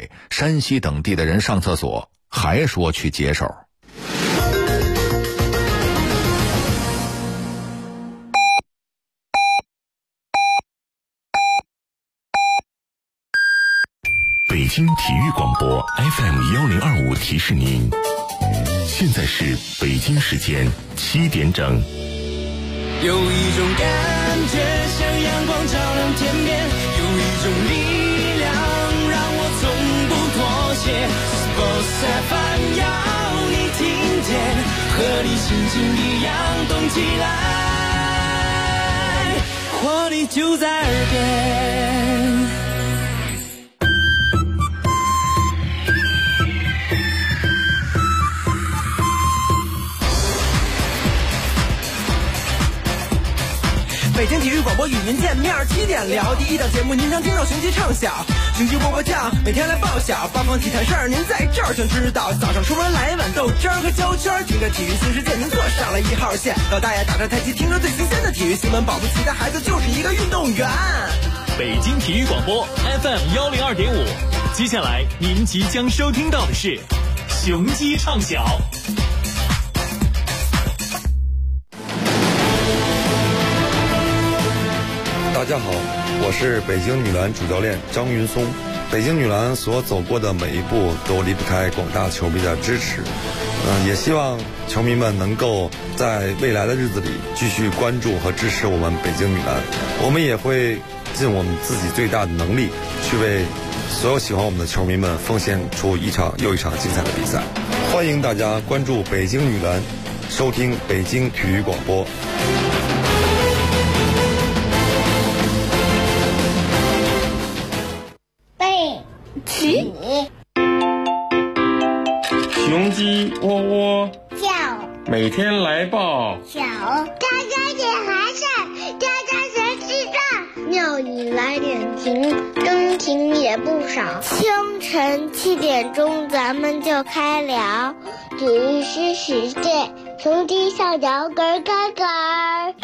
北、山西等地的人上厕所还说去解手。 北京体育广播 FM1025 提示您，现在是北京时间7点整。 有一种感觉像阳光照亮天边，有一种力量让我从不妥协。Sports FM 要你听见，和你心情一样动起来，活力就在耳边。北京体育广播与您见面，7点聊第一档节目，您常听到雄鸡唱晓，雄鸡波波酱每天来报晓，八方体坛事儿您在这儿全知道。早上出门来一碗豆汁儿和焦圈，听着体育新世界您坐上了1号线。老大爷打着太极，听着最新鲜的体育新闻，保不齐的孩子就是一个运动员。 北京体育广播 FM102.5，接下来您即将收听到的是雄鸡唱晓。 大家好，我是北京女篮主教练张云松。北京女篮所走过的每一步都离不开广大球迷的支持，也希望球迷们能够在未来的日子里继续关注和支持我们北京女篮。我们也会尽我们自己最大的能力，去为所有喜欢我们的球迷们奉献出一场又一场精彩的比赛。欢迎大家关注北京女篮，收听北京体育广播。 起， 雄鸡窝窝叫， 每天来报小，喳喳点寒扇，喳喳谁知道？庙里来点情，真情也不少。清晨7点钟，咱们就开聊，体育新世界，雄鸡上摇咯咯咯。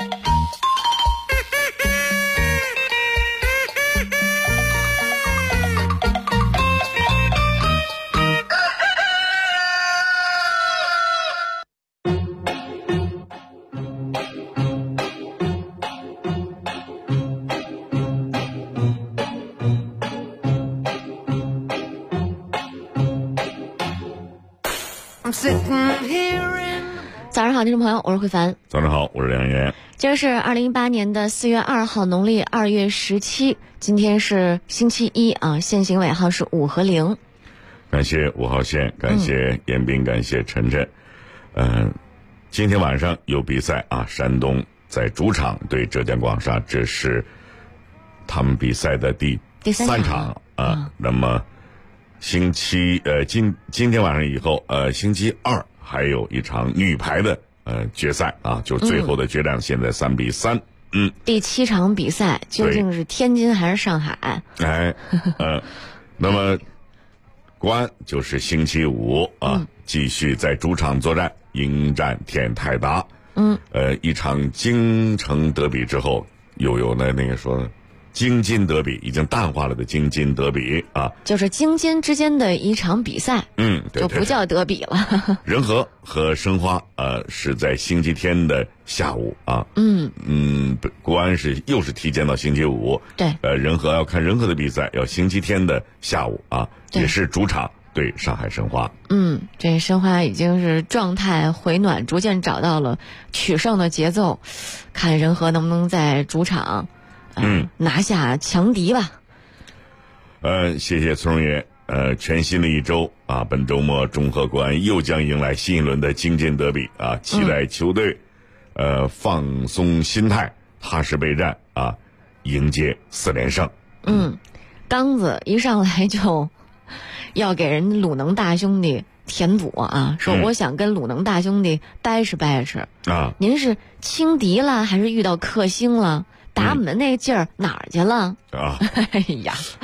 早上好，听众朋友，我是慧凡。 早上好，我是梁岩。 今儿是2018年的4月2号，农历2月17，今天是星期一啊，限行尾号是5和0。 感谢5号线，感谢严斌，感谢晨晨。今天晚上有比赛啊，山东在主场对浙江广厦，这是他们比赛的第3场啊。那么今天晚上以后，星期二还有一场女排的决赛啊，就是最后的决战，现在3比3。 第7场比赛究竟是天津还是上海？ 那么国安就是星期五啊，继续在主场作战，迎战天泰达。一场京城德比之后，又有那个说京津德比，已经淡化了的京津德比啊， 就是京津之间的一场比赛。 对， 就不叫德比了。 仁和和申花是在星期天的下午啊。国安又是提前到星期五。对。仁和要看仁和的比赛，要星期天的下午啊，也是主场对上海申花。 这申花已经是状态回暖，逐渐找到了取胜的节奏，看仁和能不能在主场拿下强敌吧。 谢谢孙爷。全新的一周啊，本周末中赫国安又将迎来新一轮的京津德比啊，期待球队放松心态，踏实备战啊，迎接4连胜。 刚子一上来就要给人鲁能大兄弟填补啊，说我想跟鲁能大兄弟掰扯掰扯啊。您是轻敌了还是遇到克星了？打我们那劲儿哪儿去了啊？哎呀，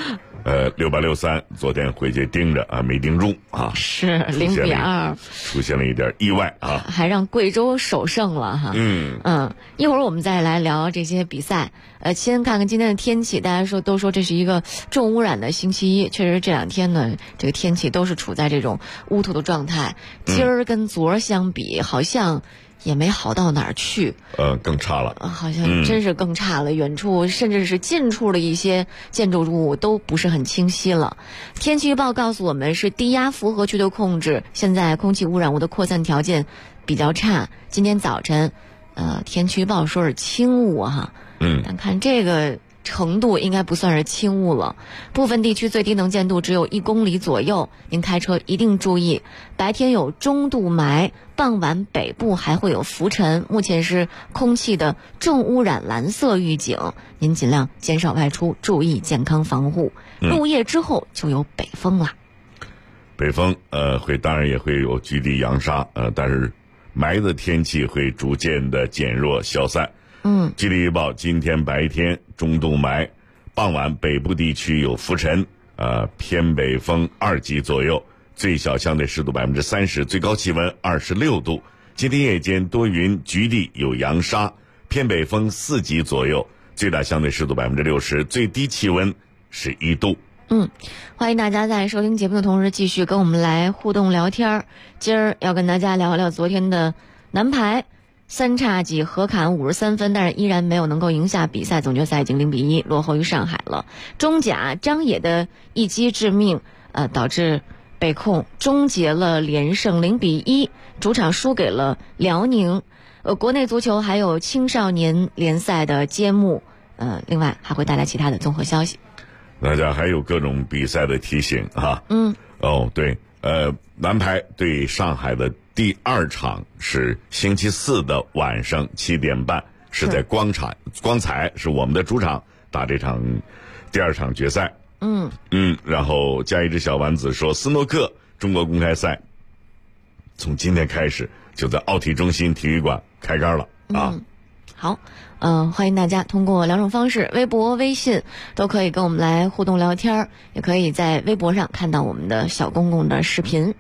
6863昨天回去盯着啊，没盯住啊， 是0-2， 出现了一点意外啊， 还让贵州首胜了哈。一会儿我们再来聊这些比赛。先看看今天的天气，大家都说这是一个重污染的星期一，确实这2天呢，这个天气都是处在这种乌土的状态。今儿跟昨儿相比，好像也没好到哪儿去， 更差了， 好像真是更差了。远处甚至是近处的一些建筑物都不是很清晰了。天气预报告诉我们是低压复合区的控制，现在空气污染物的扩散条件比较差。今天早晨，天气预报说是轻雾哈，但看这个程度应该不算是轻雾了。部分地区最低能见度只有1公里左右，您开车一定注意。白天有中度霾，傍晚北部还会有浮尘。目前是空气的重污染蓝色预警，您尽量减少外出，注意健康防护。入夜之后就有北风了。 北风当然也会有局地扬沙，但是霾的天气会逐渐的减弱消散。气象预报今天白天中度霾，傍晚北部地区有浮尘，偏北风2级左右，最小相对湿度30%，最高气温26度。今天夜间多云，局地有扬沙，偏北风4级左右，最大相对湿度60%，最低气温是1度。 欢迎大家在收听节目的同时继续跟我们来互动聊天。今儿要跟大家聊聊昨天的男排3叉戟合砍53分，但是依然没有能够赢下比赛，总决赛已经0-1落后于上海了。中甲张野的一击致命，导致北控终结了连胜0-1，主场输给了辽宁。国内足球还有青少年联赛的揭幕，另外还会带来其他的综合消息。 大家还有各种比赛的提醒啊。对，男排对上海的第2场是星期4的晚上7点半，是在光彩是我们的主场打这场第2场决赛。然后加一只小丸子说，斯诺克中国公开赛从今天开始就在奥体中心体育馆开杆了啊。 好，欢迎大家通过2种方式，微博、微信都可以跟我们来互动聊天，也可以在微博上看到我们的小公公的视频。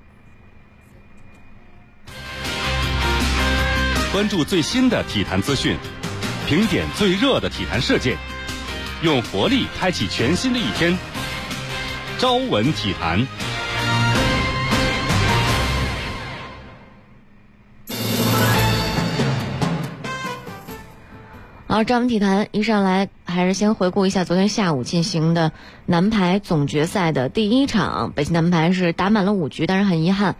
关注最新的体坛资讯，评点最热的体坛事件，用活力开启全新的一天。朝闻体坛。 好，朝闻体坛一上来还是先回顾一下昨天下午进行的男排总决赛的第1场，北京男排是打满了5局，但是很遗憾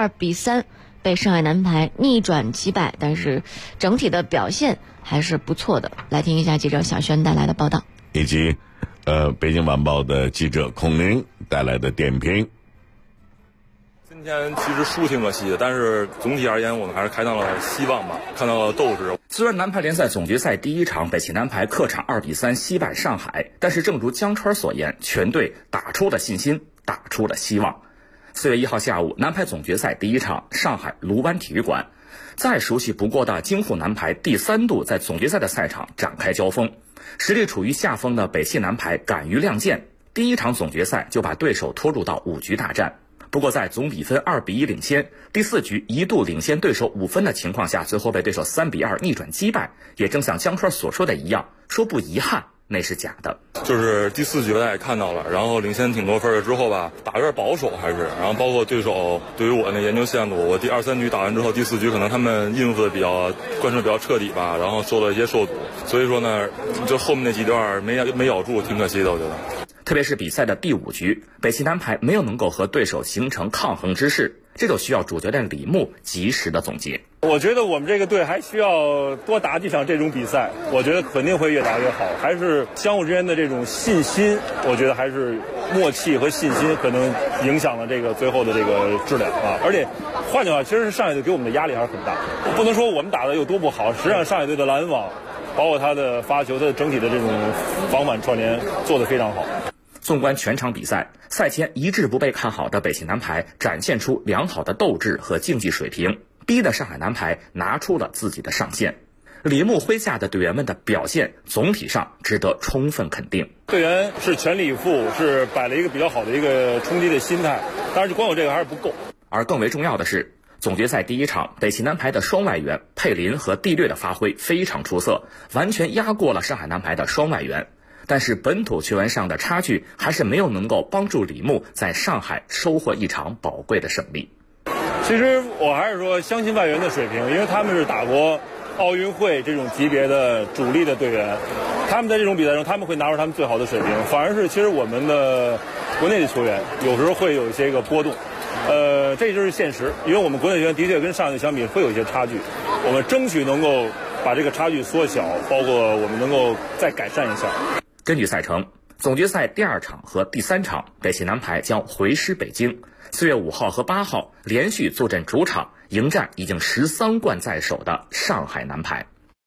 2-3被上海男排逆转击败，但是整体的表现还是不错的。来听一下记者小轩带来的报道， 以及北京晚报的记者孔宁带来的点评。 今天其实输挺可惜的，但是总体而言我们还是看到了希望吧，看到了斗志。 虽然男排联赛总决赛第1场北汽男排客场2-3惜败上海，但是正如江川所言，全队打出了信心，打出了希望。4月1号下午，男排总决赛第1场上海卢湾体育馆，再熟悉不过的京沪男排第3度在总决赛的赛场展开交锋。实力处于下风的北汽男排敢于亮剑，第1场总决赛就把对手拖入到5局大战。不过在总比分2-1领先，第4局一度领先对手5分的情况下，最后被对手3-2逆转击败。也正像江川所说的一样，说不遗憾那是假的。 就是第4局大家也看到了，然后领先挺多分了之后吧，打有点保守还是，然后包括对手对于我那研究线路，我第2、3局打完之后，第4局可能他们应付的比较贯彻比较彻底吧，然后做了一些受阻，所以说呢，就后面那几段没咬住，挺可惜的，我觉得。 特别是比赛的第5局，北汽男排没有能够和对手形成抗衡之势，这就需要主教练李牧及时的总结。 我觉得我们这个队还需要多打几场这种比赛，我觉得肯定会越打越好，还是相互之间的这种信心，我觉得还是默契和信心可能影响了这个最后的这个质量啊。而且换句话，其实上海队给我们的压力还是很大，不能说我们打的有多不好，实际上上海队的拦网，包括他的发球，他的整体的这种防反串联做得非常好。 纵观全场比赛，赛前一致不被看好的北汽男排展现出良好的斗志和竞技水平，逼得上海男排拿出了自己的上限。 李牧麾下的队员们的表现总体上值得充分肯定。 队员是全力以赴，是摆了一个比较好的一个冲击的心态，当然就光有这个还是不够。 而更为重要的是，总决赛第一场，北汽男排的双外援佩林和蒂略的发挥非常出色，完全压过了上海男排的双外援。但是本土球员上的差距还是没有能够帮助李牧在上海收获一场宝贵的胜利。 其实我还是说相信外援的水平，因为他们是打过奥运会这种级别的主力的队员，他们在这种比赛中他们会拿出他们最好的水平，反而是其实我们的国内的球员有时候会有一些个波动，这就是现实，因为我们国内球员的确跟上一届相比会有一些差距，我们争取能够把这个差距缩小，包括我们能够再改善一下。 根据赛程，总决赛第2场和第3场，北汽男排将回师北京，4月5号和8号连续坐镇主场，迎战已经13冠在手的上海男排。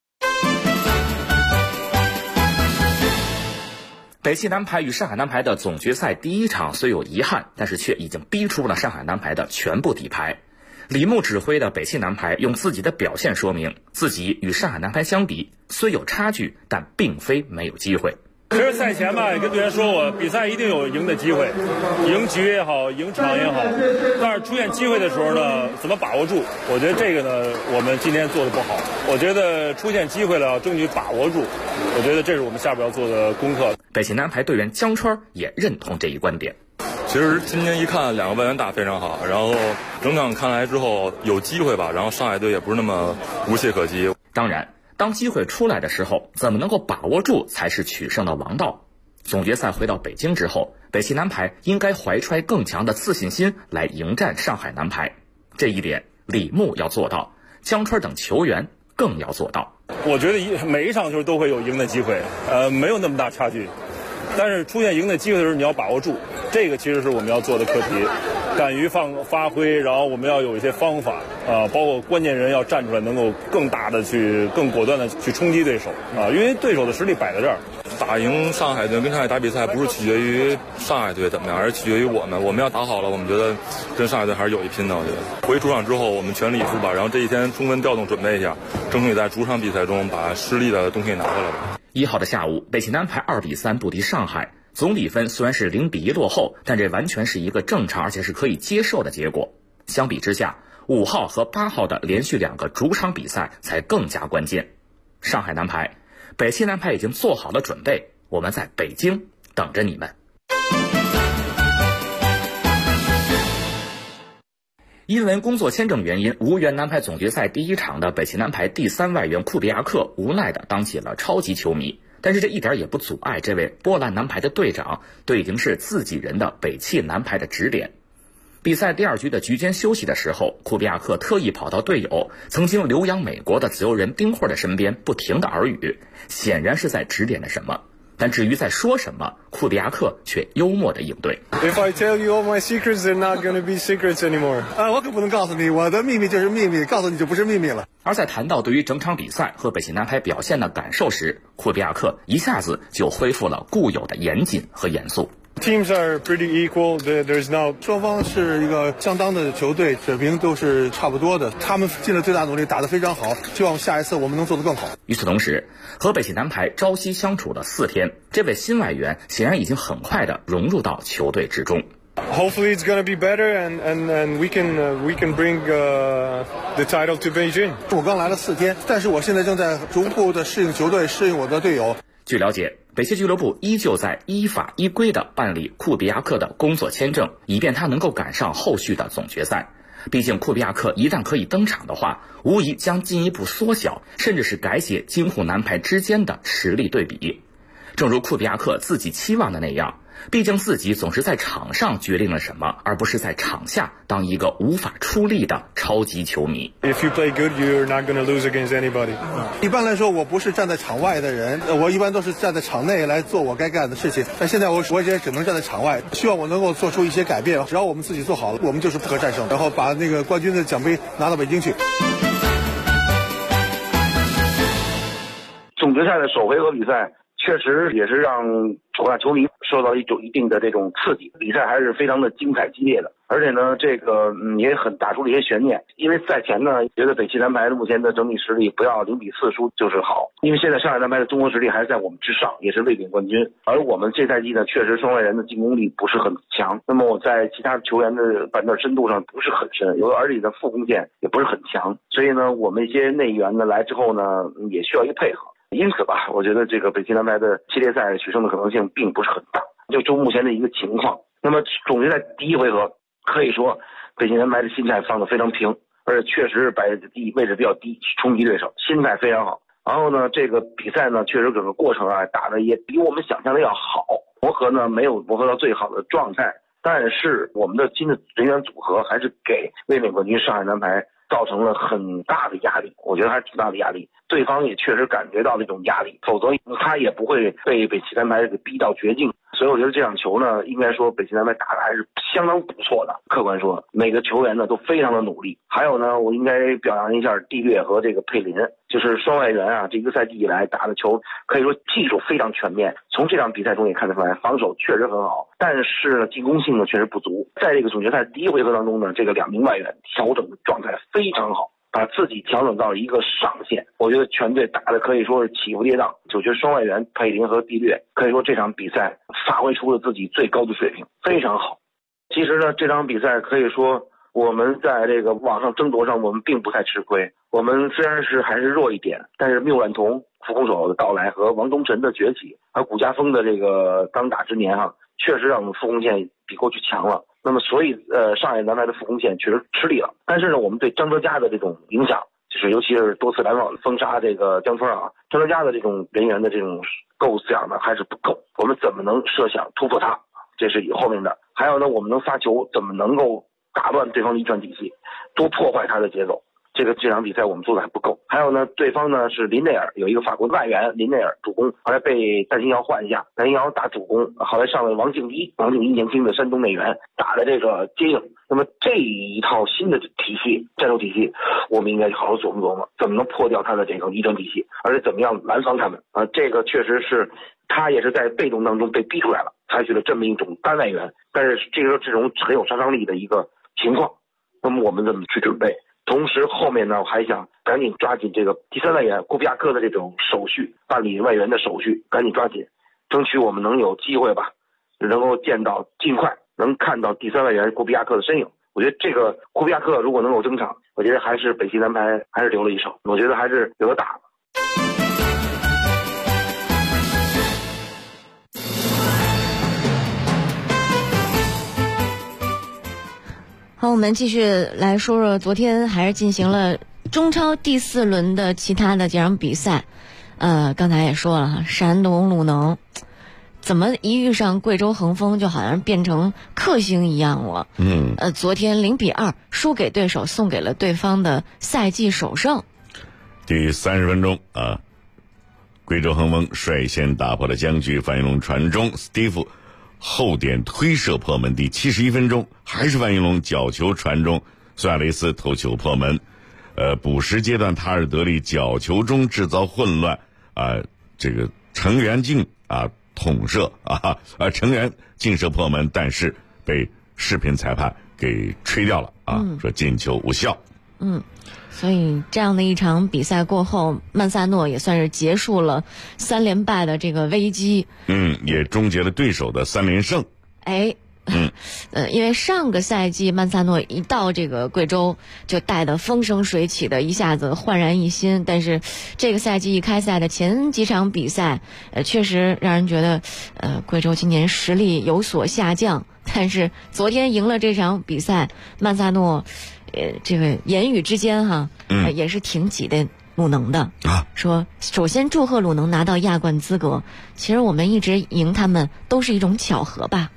北汽男排与上海男排的总决赛第1场虽有遗憾，但是却已经逼出了上海男排的全部底牌。李牧指挥的北汽男排用自己的表现说明，自己与上海男排相比虽有差距，但并非没有机会。 其实赛前吧，也跟队员说过，比赛一定有赢的机会，赢局也好，赢场也好。但是出现机会的时候呢，怎么把握住？我觉得这个呢，我们今天做的不好。我觉得出现机会了，要争取把握住。我觉得这是我们下边要做的功课。 北汽男排队员江川也认同这一观点。 其实今天一看，两个外援打非常好，然后整场看来之后有机会吧，然后上海队也不是那么无懈可击。 当然，当机会出来的时候，怎么能够把握住才是取胜的王道。总决赛回到北京之后，北汽男排应该怀揣更强的自信心来迎战上海男排。这一点，李牧要做到，江川等球员更要做到。 我觉得每一场球都会有赢的机会，没有那么大差距。但是出现赢的机会的时候，你要把握住，这个其实是我们要做的课题。敢于发挥，然后我们要有一些方法包括关键人要站出来，能够更大的更果断的去冲击对手因为对手的实力摆在这儿。 打赢上海队跟上海打比赛，不是取决于上海队怎么样，而是取决于我们。我们要打好了，我们觉得跟上海队还是有一拼的。我觉得回主场之后，我们全力以赴吧，然后这一天充分调动准备一下，争取在主场比赛中把失利的东西拿回来吧。 1号的下午，北汽男排2-3不敌上海。总比分虽然是0-1落后，但这完全是一个正常而且是可以接受的结果。相比之下，5号和8号的连续2个主场比赛才更加关键。上海男排、北汽男排已经做好了准备，我们在北京等着你们。因为工作签证原因，无缘男排总决赛第1场的北汽男排第3外援库比亚克无奈地当起了超级球迷。但是这一点也不阻碍这位波兰男排的队长对已经是自己人的北汽男排的指点。比赛第2局的局间休息的时候，库比亚克特意跑到队友曾经留洋美国的自由人丁慧的身边，不停地耳语，显然是在指点着什么。但至于在说什么，库比亚克却幽默地应对。 If I tell you all my secrets, they're not going to be secrets anymore. 我可不能告诉你，我的秘密就是秘密，告诉你就不是秘密了。 而在谈到对于整场比赛和北汽男排表现的感受时，库比亚克一下子就恢复了固有的严谨和严肃。 Teams are pretty equal. There's no 双方是一个相当的球队，水平都是差不多的。他们尽了最大努力，打得非常好。希望下一次我们能做得更好。 与此同时，和北汽男排朝夕相处了4天，这位新外援显然已经很快地融入到球队之中。 Hopefully it's going to be better, and we can bring the title to Beijing. 我刚来了4天，但是我现在正在逐步的适应球队，适应我的队友。 据了解，北汽俱乐部依旧在依法依规地办理库比亚克的工作签证，以便他能够赶上后续的总决赛。毕竟库比亚克一旦可以登场的话，无疑将进一步缩小，甚至是改写京沪男排之间的实力对比。正如库比亚克自己期望的那样，毕竟自己总是在场上决定了什么，而不是在场下当一个无法出力的超级球迷。 If you play good, you're not going to lose against anybody. 一般来说，我不是站在场外的人，我一般都是站在场内来做我该干的事情。但现在我也只能站在场外，希望我能够做出一些改变。只要我们自己做好了，我们就是不可战胜，然后把那个冠军的奖杯拿到北京去。 总决赛的首回合比赛确实也是让广大球迷受到一定的这种刺激，比赛还是非常的精彩激烈的。而且呢，这个也很打出了一些悬念，因为赛前呢，觉得北汽蓝牌目前的整体实力不要0-4输就是好，因为现在上海蓝牌的综合实力还是在我们之上，也是卫冕冠军。而我们这赛季呢，确实双外援的进攻力不是很强，那么我在其他球员的板凳深度上不是很深，而且的副攻线也不是很强，所以呢，我们一些内援呢来之后呢，也需要一个配合。因此吧，我觉得这个北汽蓝牌的系列赛取胜的可能性并不是很大，就目前的一个情况。那么总决赛第一回合，可以说北汽蓝牌的心态放得非常平，而且确实是摆在位置比较低，冲击对手，心态非常好。然后呢，这个比赛呢，确实整个过程啊打得也比我们想象的要好，磨合呢没有磨合到最好的状态，但是我们的新的人员组合还是给卫冕冠军上海蓝牌造成了很大的压力，我觉得还是挺大的压力。对方也确实感觉到这种压力，否则他也不会被北汽蓝牌给逼到绝境。所以我觉得这场球呢，应该说北汽蓝牌打的还是相当不错的。客观说，每个球员呢都非常的努力。还有呢，我应该表扬一下蒂略和这个佩林，就是双外援啊，这一个赛季以来打的球可以说技术非常全面。从这场比赛中也看得出来，防守确实很好，但是呢进攻性呢确实不足。在这个总决赛第一回合当中呢，这个2名外援调整的状态非常好，把自己调整到了一个上限。我觉得全队打的可以说是起伏跌宕，我觉得双外援佩林和蒂略可以说这场比赛发挥出了自己最高的水平，非常好。其实呢，这场比赛可以说我们在这个网上争夺上我们并不太吃亏。我们虽然是还是弱一点，但是缪万彤副攻手的到来和王东辰的崛起，还有谷家锋的这个当打之年确实让我们副攻线比过去强了。那么所以上海蓝牌的副攻线确实吃力了。但是呢，我们对张德佳的这种影响，就是尤其是多次拦网封杀这个江春张德佳的这种人员的这种构想呢还是不够。我们怎么能设想突破他，这是以后面的。还有呢，我们能发球怎么能够打乱对方的一传体系，多破坏他的节奏，这场比赛我们做的还不够。还有呢，对方呢是林内尔，有一个法国的外援林内尔主攻，后来被戴新尧换下，戴新尧打主攻，后来上了王敬一年轻的山东内援打的这个接应。那么这一套新的体系战术体系，我们应该好好琢磨琢磨，怎么能破掉他的这个一传体系，而且怎么样拦防他们这个确实是他也是在被动当中被逼出来了，采取了这么一种单外援，但是这种很有杀伤力的一个情况，那么我们怎么去准备？同时后面呢，我还想赶紧抓紧这个第三外援库比亚克的这种手续，办理外援的手续，赶紧抓紧，争取我们能有机会吧，能够尽快能看到第三外援库比亚克的身影。我觉得这个库比亚克如果能够登场，我觉得还是北汽蓝牌还是留了一手，我觉得还是有的打。 好，我们继续来说说昨天还是进行了中超第4轮的其他的几场比赛。刚才也说了，山东鲁能怎么一遇上贵州恒丰就好像变成克星一样了。昨天0-2输给对手，送给了对方的赛季首胜。 第30分钟贵州恒丰率先打破了僵局，范云龙传中，斯蒂夫后点推射破门。第71分钟还是范云龙角球传中，苏亚雷斯头球破门。补时阶段塔尔德利角球中制造混乱这个成员进捅射成员劲射破门，但是被视频裁判给吹掉了说进球无效。 所以这样的一场比赛过后，曼萨诺也算是结束了3连败的这个危机， 也终结了对手的3连胜。 因为上个赛季曼萨诺一到这个贵州就带得风生水起的，一下子焕然一新。但是这个赛季一开赛的前几场比赛，确实让人觉得贵州今年实力有所下降。但是昨天赢了这场比赛，曼萨诺这个言语之间也是挺挤的鲁能的说首先祝贺鲁能拿到亚冠资格，其实我们一直赢他们都是一种巧合吧。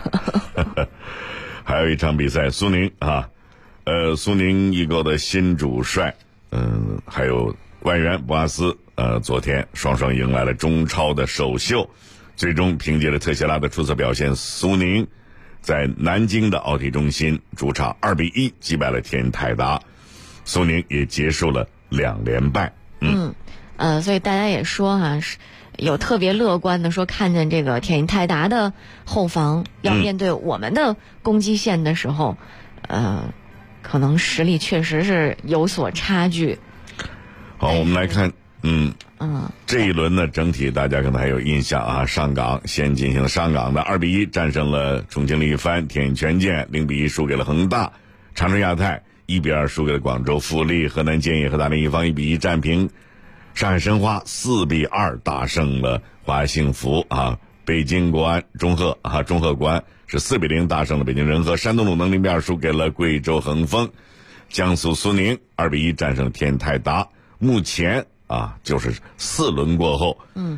还有一场比赛，苏宁苏宁易购的新主帅还有外援博阿斯昨天双双迎来了中超的首秀，最终凭借着特谢拉的出色表现，苏宁在南京的奥体中心主场2-1击败了天泰达，苏宁也结束了2连败。 所以大家也说是有特别乐观的说，看见这个天津泰达的后防要面对我们的攻击线的时候，可能实力确实是有所差距。 好，我们来看，这一轮呢，整体大家可能还有印象啊。上港先进行了上港的2-1战胜了重庆力帆，天津权健0-1输给了恒大，长春亚泰1-2输给了广州富力，河南建业和大连一方1-1战平上海申花，4-2大胜了华夏幸福啊。北京国安中赫国安是4-0大胜了北京人和，山东鲁能0-2输给了贵州恒丰，江苏苏宁2-1战胜了天津泰达。目前就是4轮过后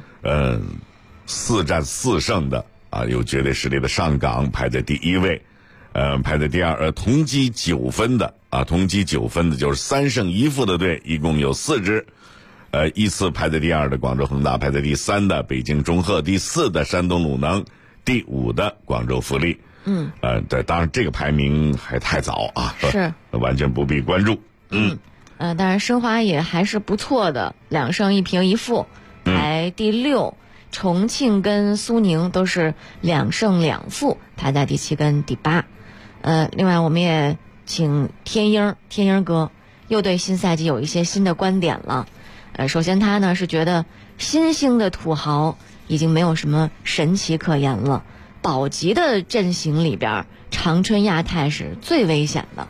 ，4战4胜的有绝对实力的上港排在第1位，排在第2，同积9分的就是3胜1负的队一共有4支。依次排在第2的广州恒大，排在第3的北京中赫，第4的山东鲁能，第5的广州富力。当然这个排名还太早是完全不必关注。 当然申花也还是不错的，2胜1平1负，排第6。重庆跟苏宁都是2胜2负，排在第7跟第8。另外我们也请天鹰哥又对新赛季有一些新的观点了。首先他呢是觉得新兴的土豪已经没有什么神奇可言了，保级的阵型里边长春亚泰是最危险的。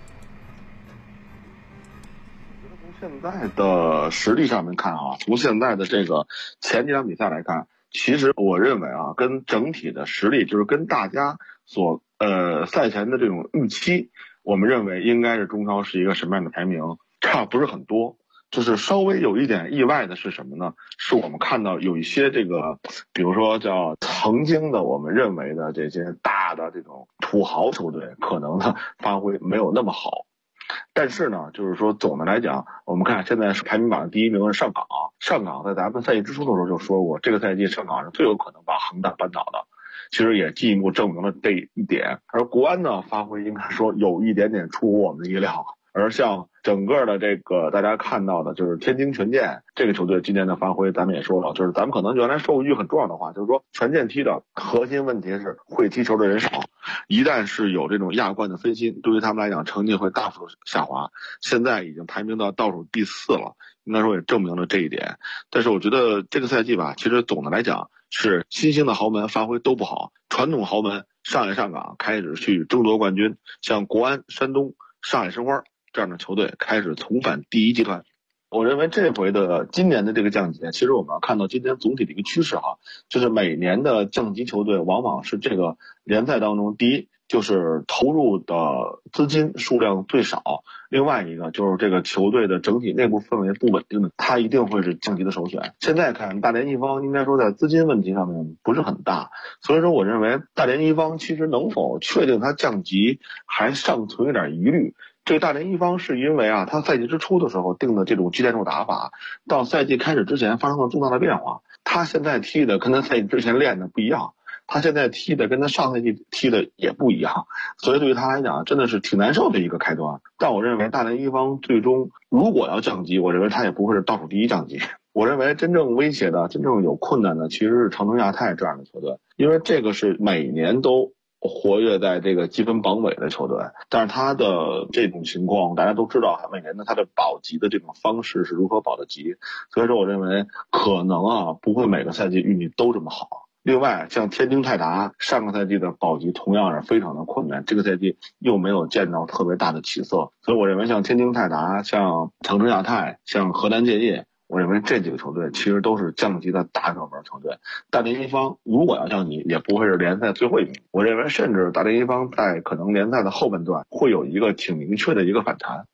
从现在的实力上面看从现在的这个前几场比赛来看，其实我认为跟整体的实力，就是跟大家所赛前的这种预期，我们认为应该是中超是一个什么样的排名，差不是很多。就是稍微有一点意外的是什么呢？是我们看到有一些这个，比如说叫曾经的我们认为的这些大的这种土豪球队，可能呢发挥没有那么好。但是呢，就是说总的来讲，我们看现在是排名榜第1名是上港。上港在咱们赛季之初的时候就说过，这个赛季上港是最有可能把恒大扳倒的。其实也进一步证明了这一点。而国安呢，发挥应该说有一点点出乎我们的意料。而像整个的这个大家看到的就是天津权健这个球队今年的发挥，咱们也说了，就是咱们可能原来说过一句很重要的话，就是说权健踢的核心问题是会踢球的人少，一旦是有这种亚冠的分心，对于他们来讲成绩会大幅下滑。现在已经排名到倒数第4了，应该说也证明了这一点。但是我觉得这个赛季吧，其实总的来讲是新兴的豪门发挥都不好，传统豪门上海上港开始去争夺冠军，像国安、山东、上海申花这样的球队开始重返第1集团。我认为这回的今年的这个降级，其实我们要看到今年总体的一个趋势就是每年的降级球队往往是这个联赛当中，第一就是投入的资金数量最少，另外一个就是这个球队的整体内部氛围不稳定的，它一定会是降级的首选。现在看大连一方应该说在资金问题上面不是很大，所以说我认为大连一方其实能否确定它降级还尚存有点疑虑。这个大连一方是因为他赛季之初的时候定的这种击剑术打法，到赛季开始之前发生了重大的变化。他现在踢的跟他赛季之前练的不一样，他现在踢的跟他上赛季踢的也不一样，所以对于他来讲真的是挺难受的一个开端。但我认为大连一方最终如果要降级，我认为他也不会是倒数第1降级。我认为真正威胁的、真正有困难的其实是长春亚泰这样的球队，因为这个是每年都活跃在这个积分榜尾的球队，但是他的这种情况大家都知道，每年的他的保级的这种方式是如何保的级，所以说我认为可能不会每个赛季运气都这么好。另外像天津泰达上个赛季的保级同样是非常的困难，这个赛季又没有见到特别大的起色，所以我认为像天津泰达、像长春亚泰、像河南建业，我认为这几个球队其实都是降级的大热门球队。大连一方如果要降级，也不会是联赛最后一名。我认为甚至大连一方在可能联赛的后半段会有一个挺明确的一个反弹。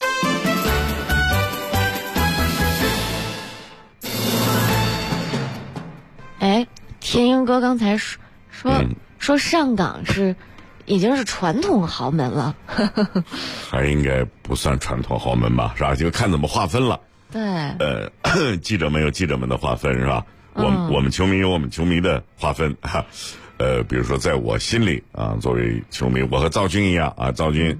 天鹰哥刚才说上港已经是传统豪门了， 还应该不算传统豪门吧，是吧？就看怎么划分了。 对， 记者们有记者们的划分，是吧？我们球迷有我们球迷的划分比如说在我心里作为球迷，我和赵军一样赵军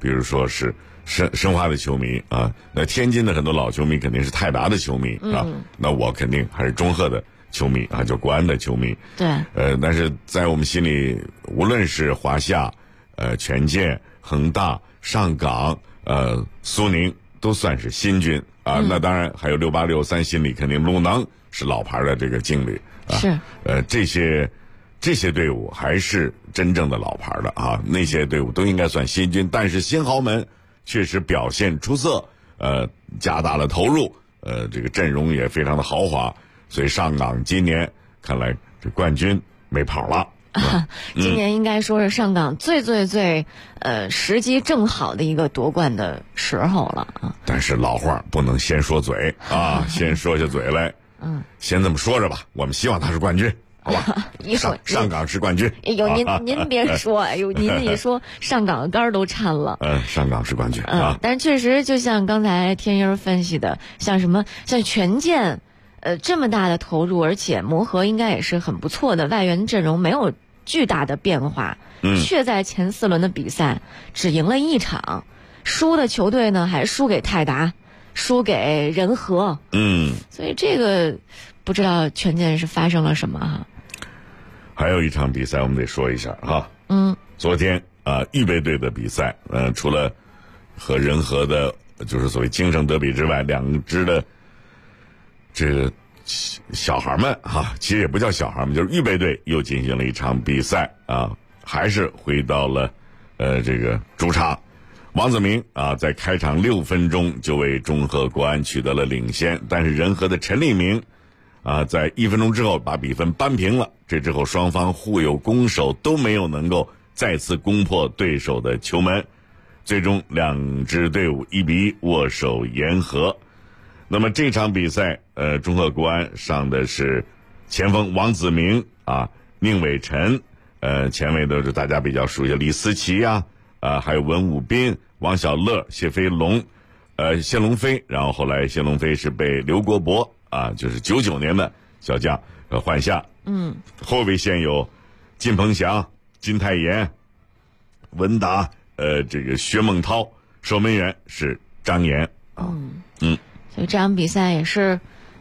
比如说是申花的球迷啊，那天津的很多老球迷肯定是泰达的球迷啊，那我肯定还是中赫的球迷啊，就国安的球迷。 对。 但是在我们心里，无论是华夏、权健、恒大、上港、苏宁，都算是新军啊。那当然还有6863，心里肯定鲁能是老牌的这个劲旅啊。 是。 这些队伍还是真正的老牌的啊，那些队伍都应该算新军，但是新豪门确实表现出色，加大了投入，这个阵容也非常的豪华，所以上港今年看来这冠军没跑了。 今年应该说是上港最时机正好的一个夺冠的时候了啊。 但是老话不能先说嘴啊，先说下嘴来。先这么说着吧，我们希望他是冠军。好吧，上港是冠军。 哎呦，您别说，哎呦，您一说上港的肝都颤了。 上港是冠军啊。 但是确实，就像刚才天一分析的，像权健，这么大的投入，而且磨合应该也是很不错的，外援阵容没有巨大的变化，却在前4轮的比赛只赢了1场，输的球队呢还输给泰达，输给仁和。所以这个不知道权健是发生了什么哈。 还有一场比赛我们得说一下哈。昨天预备队的比赛，除了和仁和的就是所谓京城德比之外，2支的这个小孩们哈，其实也不叫小孩们，就是预备队又进行了一场比赛啊，还是回到了这个主场。王子铭在开场6分钟就为中赫国安取得了领先，但是仁和的陈立明在1分钟之后把比分扳平了。这之后双方互有攻守，都没有能够再次攻破对手的球门，最终2支队伍1比1握手言和。那么这场比赛中赫国安上的是前锋王子铭宁伟晨，前卫都是大家比较熟悉的李思齐还有文武斌、王小乐、谢飞龙，谢龙飞，然后后来谢龙飞是被刘国博就是99年的小将换下。后卫线有金鹏翔、金泰妍、文达，这个薛梦涛，守门员是张岩所以这场比赛也是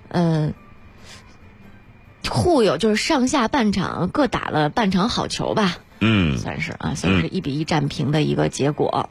互有，就是上下半场各打了半场好球吧。算是1比1战平的一个结果。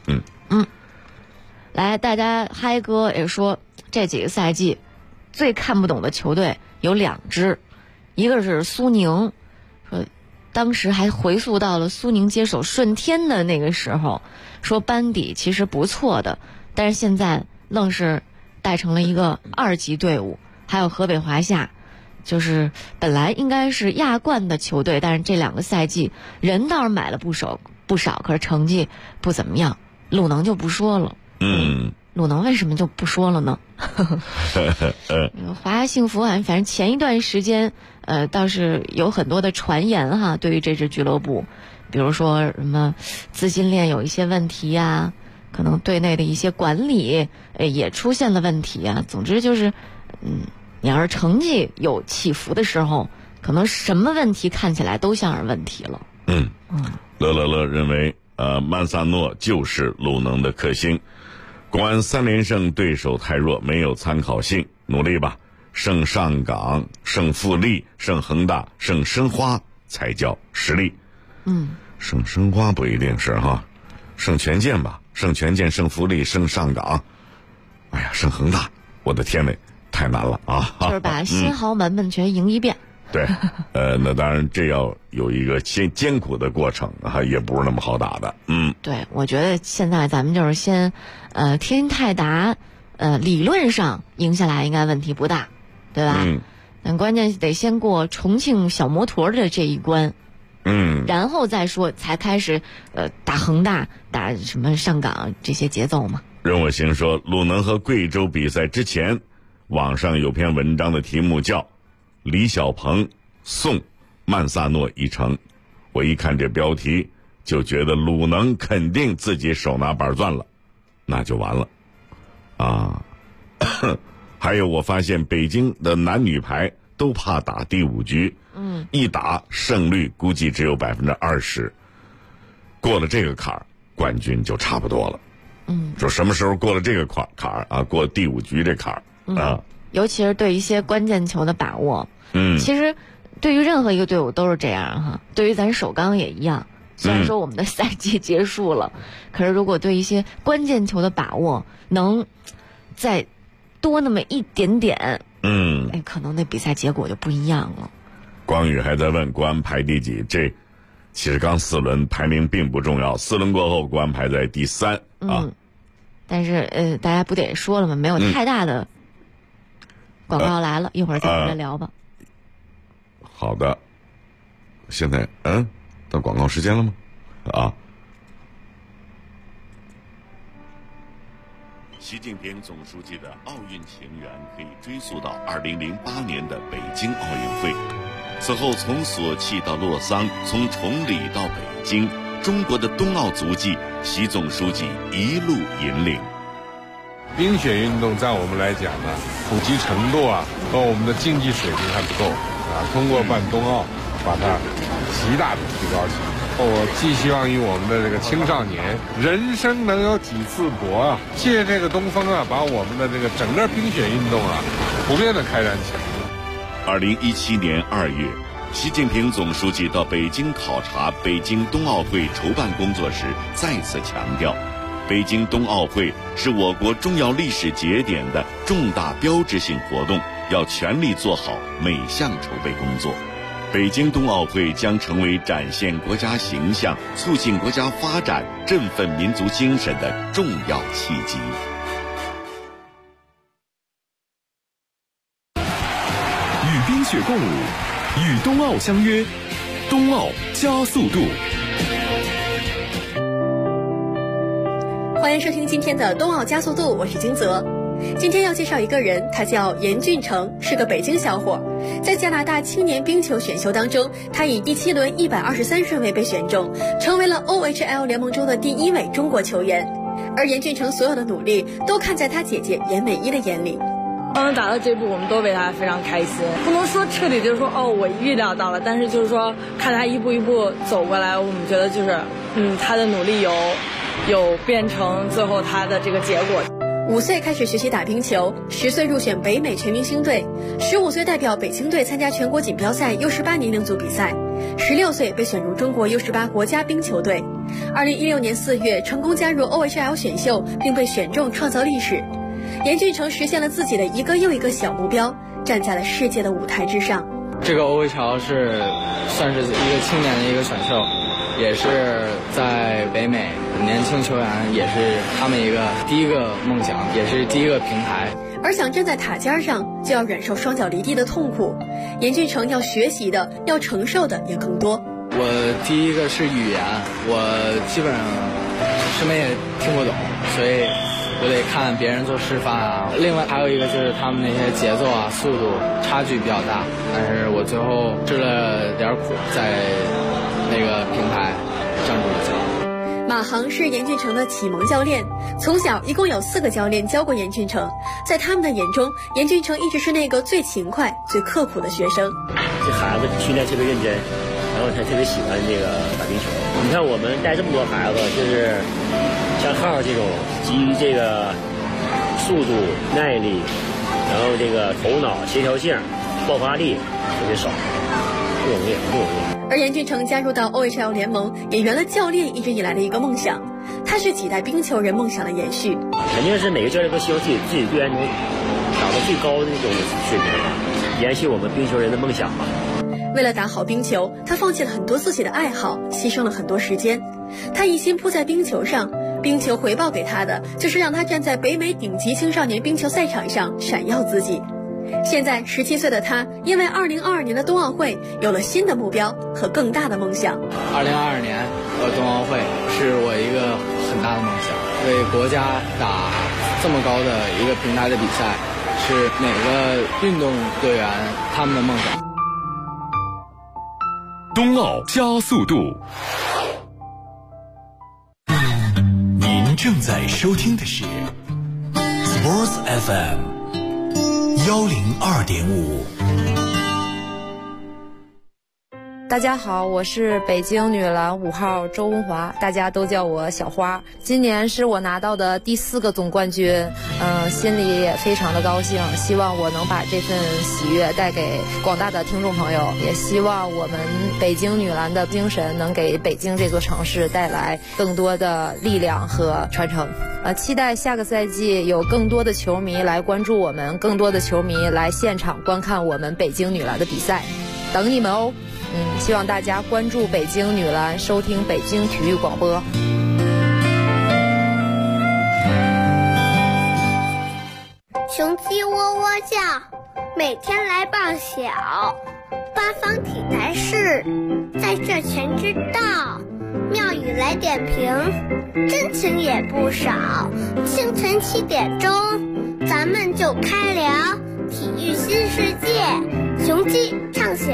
来，大家嗨哥也说这几个赛季最看不懂的球队有2支，一个是苏宁，说当时还回溯到了苏宁接手顺天的那个时候，说班底其实不错的，但是现在愣是带成了一个2级队伍。还有河北华夏，就是本来应该是亚冠的球队，但是这2个赛季人倒是买了不少，可是成绩不怎么样。鲁能就不说了。鲁能为什么就不说了呢？华夏幸福反正前一段时间倒是有很多的传言哈，对于这支俱乐部，比如说什么资金链有一些问题呀，可能队内的一些管理也出现了问题啊。总之就是你要是成绩有起伏的时候，可能什么问题看起来都像是问题了。 乐认为曼萨诺就是鲁能的克星，国安3连胜对手太弱，没有参考性，努力吧，胜上港，胜富力，胜恒大，胜申花才叫实力。胜申花不一定是哈，胜权健吧，胜权健，胜富力，胜上港，哎呀，胜恒大，我的天呐，太难了啊！ 就是把新豪门们全赢一遍。 对，那当然这要有一个艰苦的过程也不是那么好打的。 对，我觉得现在咱们就是先，天津泰达，理论上赢下来应该问题不大，对吧？但关键得先过重庆小摩托的这一关。然后再说，才开始打恒大、打什么上港这些节奏嘛。 任我行说，鲁能和贵州比赛之前，网上有篇文章的题目叫李小鹏送曼萨诺一程。我一看这标题就觉得鲁能肯定自己手拿板钻了，那就完了还有我发现北京的男女排都怕打第5局，一打胜率估计只有20%。过了这个坎儿， 冠军就差不多了。说什么时候过了这个坎儿啊，过第5局这坎儿啊， 尤其是对一些关键球的把握，其实对于任何一个队伍都是这样哈，对于咱首钢也一样。虽然说我们的赛季结束了，可是如果对一些关键球的把握能再多那么一点点，可能那比赛结果就不一样了。 光宇还在问国安排第几，这其实刚4轮排名并不重要，4轮过后国安排在第3啊。 但是大家不得说了吗？没有太大的广告来了，一会儿再回来聊吧。 好的，现在到广告时间了吗？ 习近平总书记的奥运情缘可以追溯到2008年的北京奥运会。此后从索契到洛桑，从崇礼到北京，中国的冬奥足迹，习总书记一路引领。 冰雪运动在我们来讲呢，普及程度和我们的竞技水平还不够通过办冬奥，把它极大的提高起来。我寄希望于我们的这个青少年，人生能有几次搏借这个东风把我们的这个整个冰雪运动普遍的开展起来。 2017年2月，习近平总书记到北京考察北京冬奥会筹办工作时，再次强调，北京冬奥会是我国重要历史节点的重大标志性活动，要全力做好每项筹备工作。北京冬奥会将成为展现国家形象、促进国家发展、振奋民族精神的重要契机。 与冰雪共舞，与冬奥相约，冬奥加速度。 欢迎收听今天的冬奥加速度，我是金泽。今天要介绍一个人，他叫严俊成，是个北京小伙。在加拿大青年冰球选秀当中，他以第7轮123顺位被选中，成为了 OHL 联盟中的第1位中国球员。而严俊成所有的努力都看在他姐姐严美一的眼里。 能达到这步，我们都为他非常开心。不能说彻底就是说我预料到了，但是就是说看他一步一步走过来，我们觉得就是他的努力有变成最后他的这个结果。 5岁开始学习打冰球，10岁入选北美全明星队，15岁代表北京队参加全国锦标赛 U18 年龄组比赛，16岁被选入中国 U18 国家冰球队。2016年4月成功加入 OHL 选秀，并被选中创造历史。严俊成实现了自己的一个又一个小目标，站在了世界的舞台之上。 这个 OHL 是算是一个青年的一个选秀，也是在北美年轻球员也是他们一个第一个梦想，也是第一个平台。 而想站在塔尖上，就要忍受双脚离地的痛苦。严俊成要学习的、要承受的也更多。 我第一个是语言，我基本上什么也听不懂，所以我得看别人做示范另外还有一个就是他们那些节奏速度差距比较大，但是我最后吃了点苦，在那个平台站住了脚。 马航是严俊成的启蒙教练，从小一共有4个教练教过严俊成，在他们的眼中，严俊成一直是那个最勤快、最刻苦的学生。 这孩子训练特别认真，然后他特别喜欢这个打冰球。你看我们带这么多孩子，就是像浩这种基于这个速度、耐力，然后这个头脑协调性、爆发力特别少，不容易，不容易。 而严俊成加入到 OHL 联盟，也圆了教练一直以来的一个梦想。他是几代冰球人梦想的延续。 肯定是每个教练都希望自己队员能达到最高的那种水平，延续我们冰球人的梦想吧。 为了打好冰球，他放弃了很多自己的爱好，牺牲了很多时间。他一心扑在冰球上，冰球回报给他的就是让他站在北美顶级青少年冰球赛场上闪耀自己。现在17岁的他，因为2022年的冬奥会有了新的目标和更大的梦想。 2022年冬奥会是我一个很大的梦想，为国家打这么高的一个平台的比赛，是每个运动队员他们的梦想。 冬奥加速度。您正在收听的是 Sports FM 102.5。 大家好，我是北京女篮5号周文华，大家都叫我小花。今年是我拿到的第4个总冠军，心里也非常的高兴，希望我能把这份喜悦带给广大的听众朋友，也希望我们北京女篮的精神能给北京这座城市带来更多的力量和传承。期待下个赛季有更多的球迷来关注我们，更多的球迷来现场观看我们北京女篮的比赛，等你们哦。希望大家关注北京女篮，收听北京体育广播。 雄鸡喔喔叫，每天来报晓。八方体坛事，在这全知道。妙语来点评，真情也不少。清晨7点钟，咱们就开聊体育新世界，雄鸡唱晓。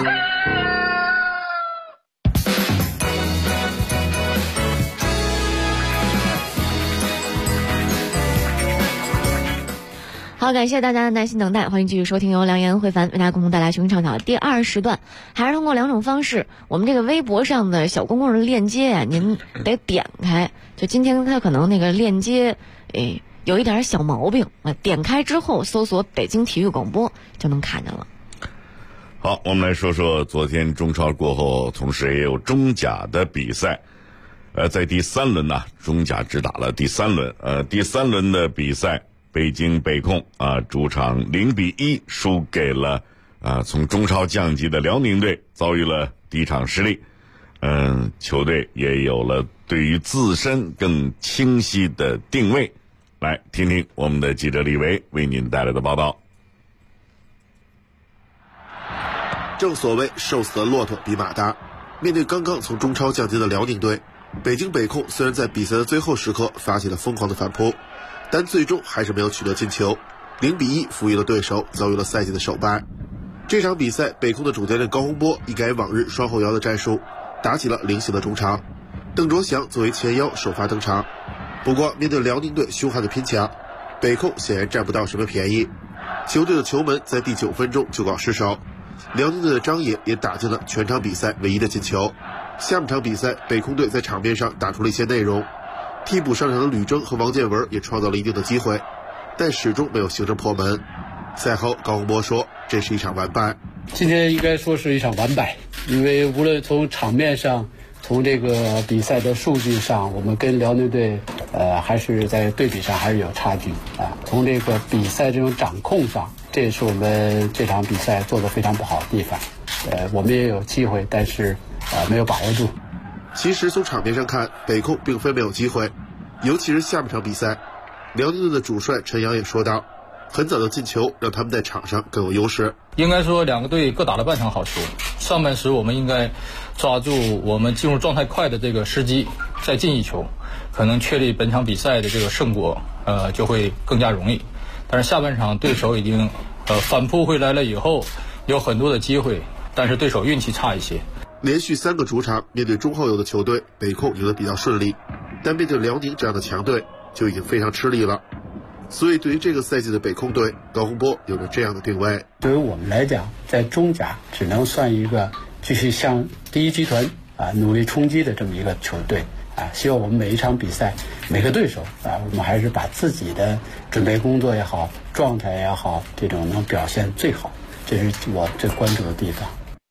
好，感谢大家的耐心等待，欢迎继续收听由梁岩、慧凡为大家共同带来雄鸡唱晓第2时段，还是通过2种方式。我们这个微博上的小公共的链接啊，您得点开。就今天它可能那个链接，有一点小毛病，点开之后搜索北京体育广播就能看见了。 好，我们来说说昨天中超过后，同时也有中甲的比赛。在第3轮呢，中甲只打了第3轮。第3轮的比赛，北京北控主场0-1输给了从中超降级的辽宁队，遭遇了第一场失利。球队也有了对于自身更清晰的定位。来听听我们的记者李维为您带来的报道。 正所谓瘦死的骆驼比马大，面对刚刚从中超降级的辽宁队，北京北控虽然在比赛的最后时刻发起了疯狂的反扑，但最终还是没有取得进球，0-1负于了对手，遭遇了赛季的首败。这场比赛，北控的主教练高洪波一改往日双后腰的战术，打起了菱形的中场，邓卓翔作为前腰首发登场。不过面对辽宁队凶悍的拼抢，北控显然占不到什么便宜，球队的球门在第9分钟就告失手，辽宁队的张野也打进了全场比赛唯一的进球。下半场比赛，北控队在场面上打出了一些内容，替补上场的吕征和王建文也创造了一定的机会，但始终没有形成破门。赛后高洪波说，这是一场完败。 今天应该说是一场完败，因为无论从场面上，从这个比赛的数据上，我们跟辽宁队还是在对比上还是有差距啊。从这个比赛这种掌控上，这也是我们这场比赛做得非常不好的地方。我们也有机会，但是没有把握住。 其实从场面上看，北控并非没有机会，尤其是下半场比赛，辽宁队的主帅陈阳也说道，很早的进球让他们在场上更有优势。 应该说两个队各打了半场好球，上半时我们应该抓住我们进入状态快的这个时机，再进一球，可能确立本场比赛的这个胜果就会更加容易。但是下半场对手已经反扑回来了以后，有很多的机会，但是对手运气差一些。 连续3个主场面对中后游的球队，北控赢得比较顺利，但面对辽宁这样的强队就已经非常吃力了。所以对于这个赛季的北控队，高洪波有着这样的定位。 对于我们来讲，在中甲只能算一个继续向第一集团努力冲击的这么一个球队希望我们每一场比赛，每个对手我们还是把自己的准备工作也好，状态也好，这种能表现最好，这是我最关注的地方。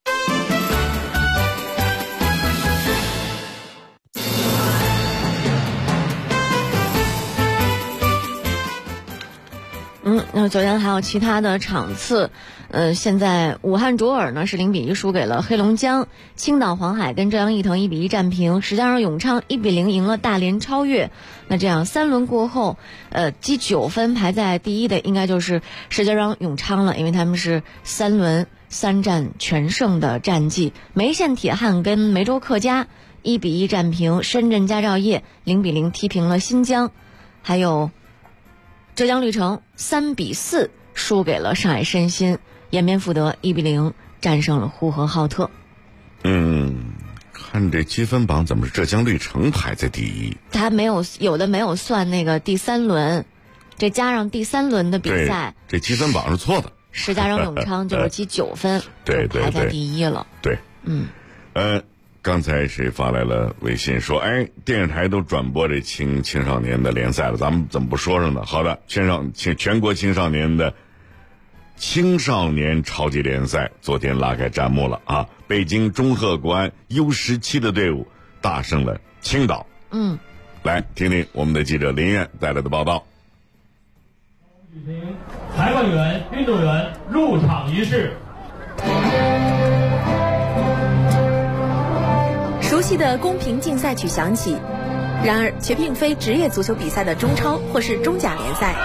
那昨天还有其他的场次，现在武汉卓尔呢是0-1输给了黑龙江，青岛黄海跟浙江毅腾1-1战平，石家庄永昌1-0赢了大连超越。那这样3轮过后，积9分排在第一的应该就是石家庄永昌了，因为他们是3轮3战全胜的战绩。梅县铁汉跟梅州客家1-1战平，深圳佳兆业0-0踢平了新疆，还有浙江绿城3-4输给了上海申鑫，延边富德1-0战胜了呼和浩特。 看这积分榜怎么是浙江绿城排在第一？ 他有的没有算那个第3轮，这加上第3轮的比赛， 这积分榜是错的。 石家庄永昌就是积9分， 对， 排在第一了。 对， 刚才谁发来了微信说，哎，电视台都转播这青少年的联赛了，咱们怎么不说上呢？好的，全国青少年的青少年超级联赛昨天拉开战幕了啊！北京中赫国安 U17 的队伍大胜了青岛。来听听我们的记者林燕带来的报道。 裁判员、运动员入场仪式。 熟悉的公平竞赛曲响起，然而却并非职业足球比赛的中超或是中甲联赛。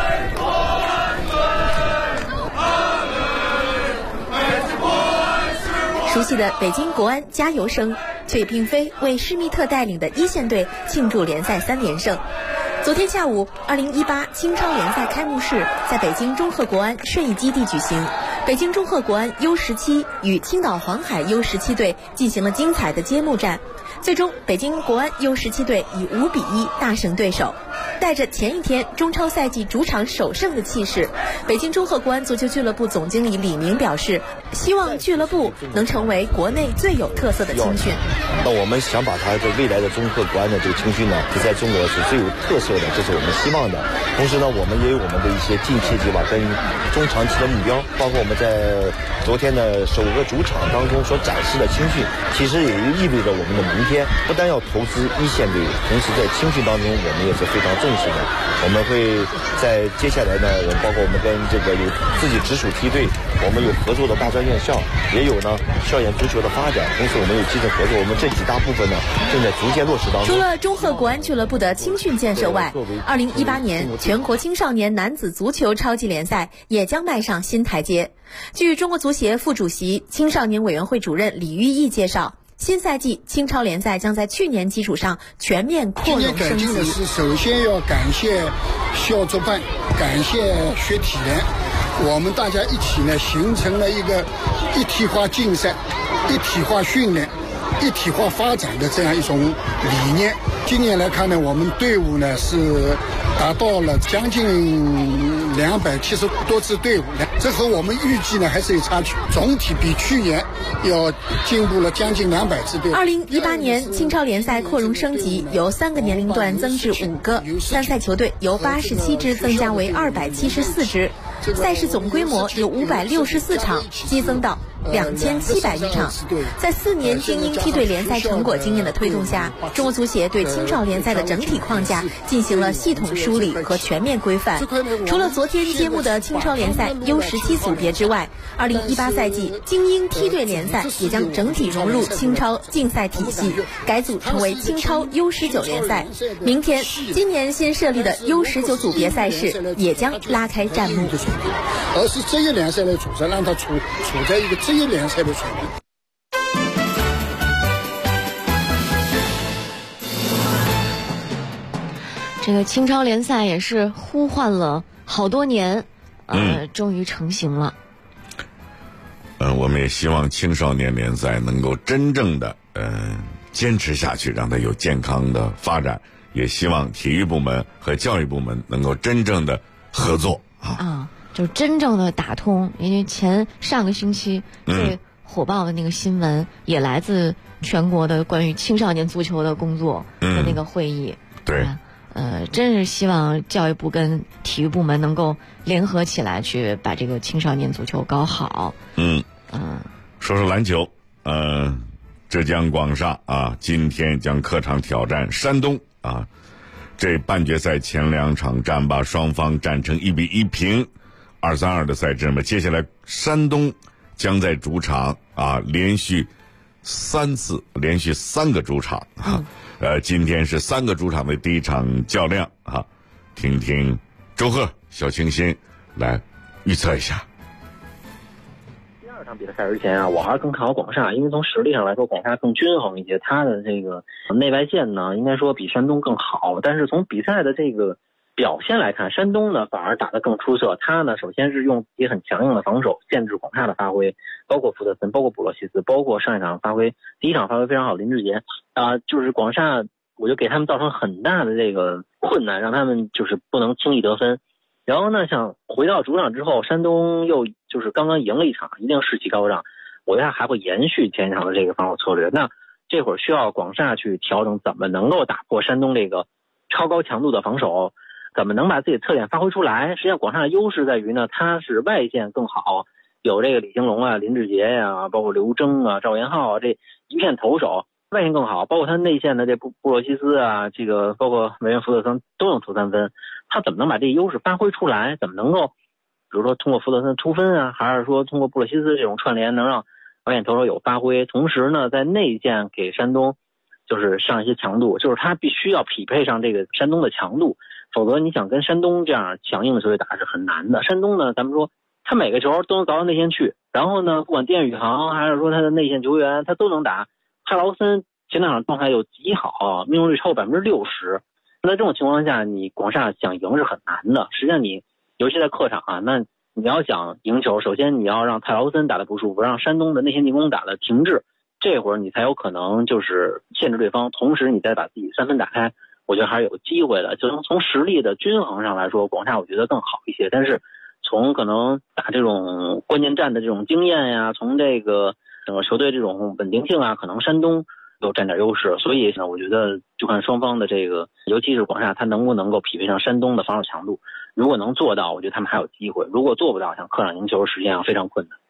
熟悉的北京国安加油声，却也并非为施密特带领的一线队庆祝联赛3连胜。昨天下午，2018青超联赛开幕式在北京中赫国安顺义基地举行。北京中赫国安 U17 与青岛黄海 U17 队进行了精彩的揭幕战，最终北京国安 U17 队以5-1大胜对手。带着前一天中超赛季主场首胜的气势，北京中赫国安足球俱乐部总经理李明表示，希望俱乐部能成为国内最有特色的青训。 那我们想把它的未来的中赫国安的这个青训呢，在中国是最有特色的，这是我们希望的。同时呢，我们也有我们的一些近期计划跟中长期的目标，包括我们在昨天的首个主场当中所展示的青训，其实也意味着我们的明天不但要投资一线队伍，同时在青训当中我们也是非常重视的。我们会在接下来呢，包括我们跟这个有自己直属梯队，我们有合作的大专院校，也有呢校园足球的发展，同时我们有基层合作，我们这几大部分呢正在逐渐落实当中。 除了中赫国安俱乐部的青训建设外，2018年全国青少年男子足球超级联赛也将迈上新台阶。据中国足协副主席、青少年委员会主任李玉毅介绍，新赛季青超联赛将在去年基础上全面扩容升级。 今年改进的是，首先要感谢校主办，感谢学体联，我们大家一起呢形成了一个一体化竞赛、一体化训练、一体化发展的这样一种理念。今年来看呢，我们队伍呢是达到了将近270多支队伍，这和我们预计呢还是有差距，总体比去年要进步了将近200支队伍。 2018年青超联赛扩容升级，由3个年龄段增至5个，参赛球队由87支增加为274支，赛事总规模由564场激增到2700余场。在4年精英梯队联赛成果经验的推动下，中国足协对青少联赛的整体框架进行了系统梳理和全面规范。除了昨天揭幕的青超联赛 U17 组别之外，2018赛季精英梯队联赛也将整体融入青超竞赛体系，改组成为青超 U19 联赛。明天，今年新设立的 U19 组别赛事也将拉开战幕， 而是职业联赛的组织，让它处在一个职业联赛的水平。 这个青超联赛也是呼唤了好多年，终于成型了。 我们也希望青少年联赛能够真正的坚持下去，让它有健康的发展。也希望体育部门和教育部门能够真正的合作就真正的打通。因为上个星期最火爆的那个新闻，也来自全国的关于青少年足球的工作的那个会议。 对。 真是希望教育部跟体育部门能够联合起来，去把这个青少年足球搞好。 说说篮球，浙江广厦今天将客场挑战山东这半决赛前2场战吧，双方战成1-1平，2-3-2的赛制嘛。接下来山东将在主场连续3个主场今天是3个主场的第一场较量听听周贺、小清新来预测一下。 第2场比赛之前我还是更看好广厦，因为从实力上来说，广厦更均衡一些，它的这个内外线呢，应该说比山东更好。但是从比赛的这个表现来看，山东呢反而打得更出色。他呢首先是用也很强硬的防守限制广厦的发挥，包括福德森，包括布洛西斯，包括上一场发挥，第1场发挥非常好林志杰就是广厦，我就给他们造成很大的这个困难，让他们就是不能轻易得分。然后呢，想回到主场之后，山东又就是刚刚赢了1场，一定士气高涨。 我觉得他还会延续前一场的这个防守策略。那这会儿需要广厦去调整，怎么能够打破山东这个超高强度的防守，怎么能把自己的特点发挥出来。实际上广厦的优势在于呢，他是外线更好，有这个李兴龙啊、林志杰呀、包括刘铮啊、赵元浩啊，这一片投手外线更好，包括他内线的这布洛西斯啊，这个包括维恩福德森都能投3分，他怎么能把这个优势发挥出来？怎么能够比如说通过福德森突分啊，还是说通过布洛西斯这种串联能让外线投手有发挥，同时呢在内线给山东就是上一些强度，就是他必须要匹配上这个山东的强度，否则你想跟山东这样强硬的球队打是很难的。山东呢，咱们说他每个球都能凿到内线去，然后呢不管电宇航还是说他的内线球员他都能打。泰劳森前2场状态又极好，命中率超过60%，那这种情况下你广厦想赢是很难的。实际上你尤其在客场啊，那你要想赢球，首先你要让泰劳森打得不舒服，让山东的内线进攻打得停滞，这会儿你才有可能就是限制对方，同时你再把自己3分打开，我觉得还是有机会的。就从实力的均衡上来说，广厦我觉得更好一些，但是从可能打这种关键战的这种经验呀，从这个整个球队这种稳定性啊，可能山东有占点优势。所以呢，我觉得就看双方的这个，尤其是广厦他能不能够匹配上山东的防守强度。如果能做到，我觉得他们还有机会；如果做不到，像客场赢球实际上非常困难。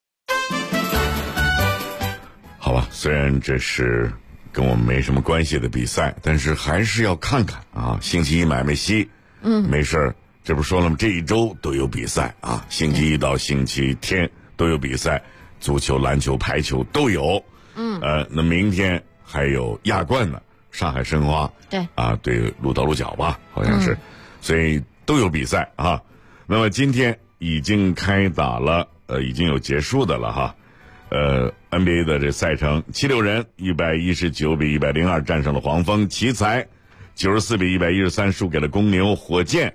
好吧，虽然这是跟我们没什么关系的比赛，但是还是要看看啊。星期一买卖西，没事儿，这不说了吗？这一周都有比赛啊，星期一到星期天都有比赛，足球、篮球、排球都有。那明天还有亚冠呢，上海申花对啊，对鹿岛鹿角吧，好像是，所以都有比赛啊。那么今天已经开打了，已经有结束的了哈。NBA 的这赛程，76人119比102战胜了黄蜂，奇才94比113输给了公牛，火箭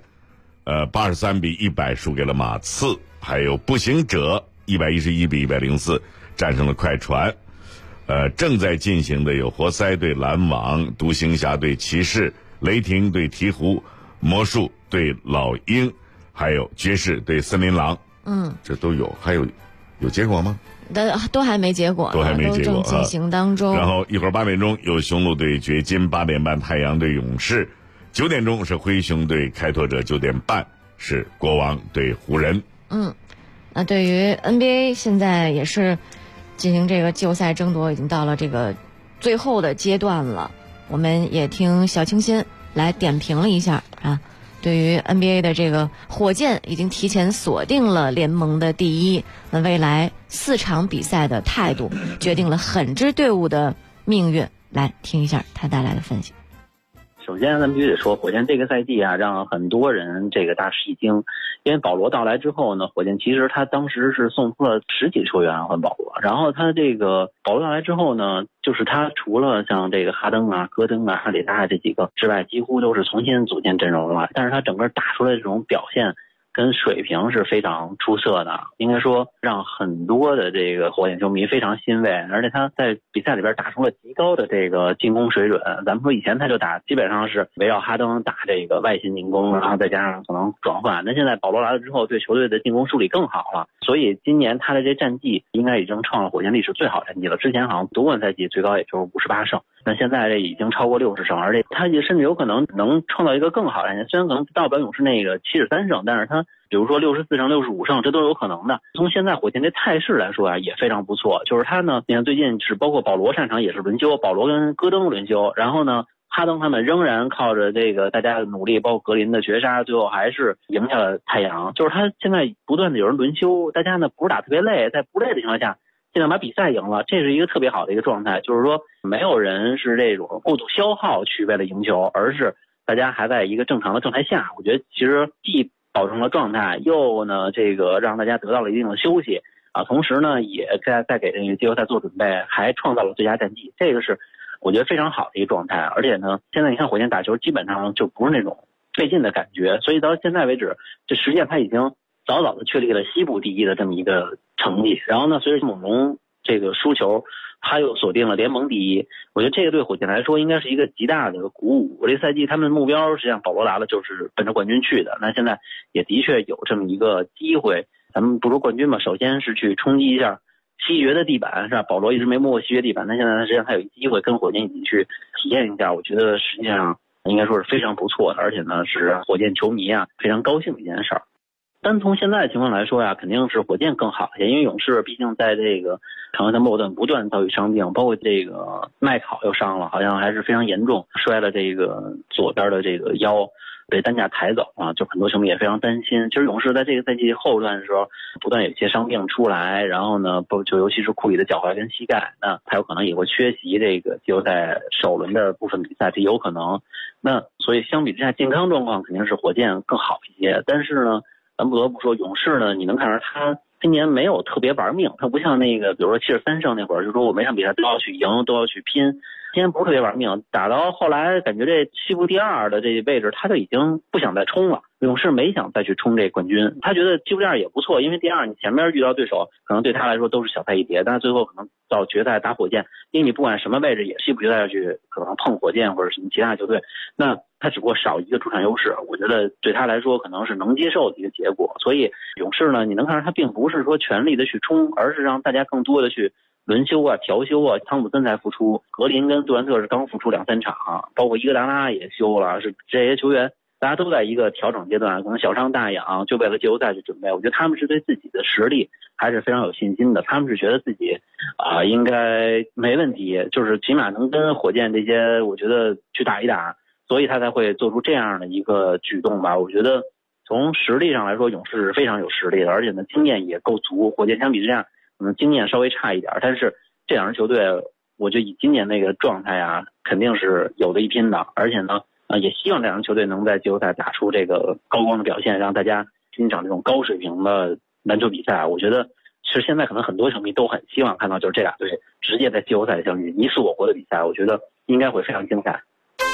83比100输给了马刺，还有步行者111比104战胜了快船。正在进行的有活塞对篮网，独行侠对骑士，雷霆对鹈鹕，魔术对老鹰，还有爵士对森林狼。这都有，还有结果吗？ 都还没结果， 都正进行当中。 然后一会儿8点钟有雄鹿对掘金，8点半太阳对勇士，9点钟是灰熊对开拓者，9点半是国王对湖人。 那对于 NBA 现在也是进行这个季后赛争夺，已经到了这个最后的阶段了。我们也听小清新来点评了一下啊。对于 NBA 的这个火箭已经提前锁定了联盟的第一，那未来4场比赛的态度决定了狠支队伍的命运。来听一下他带来的分析。 首先咱们必须得说，火箭这个赛季啊，让很多人这个大吃一惊。因为保罗到来之后呢，火箭其实他当时是送出了10几球员换保罗，然后他这个保罗到来之后呢，就是他除了像这个哈登啊、戈登啊、哈里达这几个之外，几乎都是重新组建阵容了。但是他整个打出来的这种表现跟水平是非常出色的，应该说让很多的这个火箭球迷非常欣慰，而且他在比赛里边打出了极高的这个进攻水准。咱们说以前他就打基本上是围绕哈登打这个外线进攻，然后再加上可能转换，那现在保罗来了之后对球队的进攻梳理更好了，所以今年他的这战绩应该已经创了火箭历史最好战绩了。之前好像夺冠赛季最高也就是58胜，那现在这已经超过60胜，而且他也甚至有可能能创造一个更好的战绩，虽然可能到不了勇士那个73胜，但是他比如说64胜、65胜，这都是有可能的。从现在火箭这态势来说啊，也非常不错。就是他呢，你看最近是包括保罗上场也是轮休，保罗跟戈登轮休，然后呢，哈登他们仍然靠着这个大家的努力，包括格林的绝杀，最后还是赢下了太阳。就是他现在不断的有人轮休，大家呢不是打特别累，在不累的情况下，现在把比赛赢了，这是一个特别好的一个状态。就是说，没有人是这种过度消耗去为了赢球，而是大家还在一个正常的状态下。我觉得其实既保证了状态，又呢这个让大家得到了一定的休息啊，同时呢也在给这个季后赛做准备，还创造了最佳战绩，这个是我觉得非常好的一个状态。而且呢，现在你看火箭打球基本上就不是那种费劲的感觉，所以到现在为止，这实际上他已经早早的确立了西部第一的这么一个成绩。然后呢，随着猛龙这个输球，他又锁定了联盟第一，我觉得这个对火箭来说应该是一个极大的鼓舞。这赛季他们的目标实际上保罗来了就是奔着冠军去的，那现在也的确有这么一个机会，咱们不说冠军吧，首先是去冲击一下西决的地板是吧？保罗一直没摸过西决地板，但现在实际上他有机会跟火箭一起去体验一下，我觉得实际上应该说是非常不错的，而且呢是火箭球迷啊非常高兴的一件事儿。单从现在的情况来说呀，肯定是火箭更好一些，因为勇士毕竟在这个常规赛末段不断遭遇伤病，包括这个麦考又伤了，好像还是非常严重，摔了这个左边的这个腰，被担架抬走啊，就很多球迷也非常担心。其实勇士在这个赛季后段的时候，不断有一些伤病出来，然后呢，就尤其是库里的脚踝跟膝盖，那他有可能也会缺席这个季后赛首轮的部分比赛，这有可能。那所以相比之下，健康状况肯定是火箭更好一些，但是呢，咱不得不说，勇士呢，你能看出他今年没有特别玩命，他不像那个，比如说73胜那会儿，就说我每场比赛都要去赢，都要去拼。今天不是特别玩命，打到后来感觉这西部第2的这位置，他就已经不想再冲了。勇士没想再去冲这冠军，他觉得西部第2也不错，因为第2你前面遇到对手可能对他来说都是小菜一碟，但是最后可能到决赛打火箭，因为你不管什么位置也西部决赛要去可能碰火箭或者什么其他球队，那他只不过少一个主场优势，我觉得对他来说可能是能接受的一个结果。所以勇士呢，你能看出他并不是说全力的去冲，而是让大家更多的去轮休啊、调休啊。汤普森才复出，格林跟杜兰特是刚复出2-3场啊，包括伊戈达拉也休了，是这些球员大家都在一个调整阶段，可能小伤大养，就为了季后赛去准备。我觉得他们是对自己的实力还是非常有信心的，他们是觉得自己应该没问题，就是起码能跟火箭这些我觉得去打一打，所以他才会做出这样的一个举动吧。我觉得从实力上来说，勇士是非常有实力的，而且呢经验也够足。火箭相比之下可能经验稍微差一点，但是这两支球队我觉得以今年那个状态啊，肯定是有的一拼的，而且呢也希望这两支球队能在季后赛打出这个高光的表现，让大家欣赏这种高水平的篮球比赛。我觉得其实现在可能很多球迷都很希望看到就是这俩队直接在季后赛相遇，你死我活的比赛，我觉得应该会非常精彩。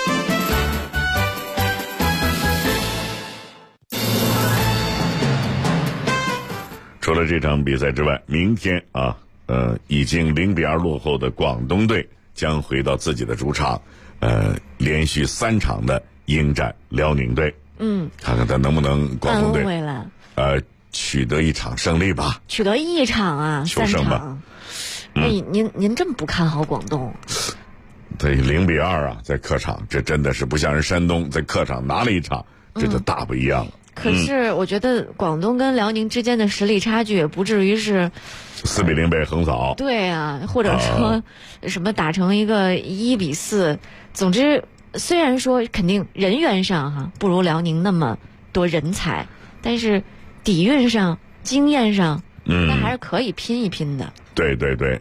除了这场比赛之外，明天已经0-2落后的广东队将回到自己的主场，连续3场的应战辽宁队。看看他能不能广东队回来取得一场胜利吧。 取得一场啊求胜吧。 您这么不看好广东？ 对，0-2啊，在客场，这真的是不像人山东在客场拿了一场，这就大不一样了。 可是我觉得广东跟辽宁之间的实力差距也不至于是 4-0被横扫。 对啊，或者说什么打成一个1-4。总之，虽然说肯定人员上不如辽宁那么多人才，但是底蕴上、经验上，那还是可以拼一拼的。 对对对，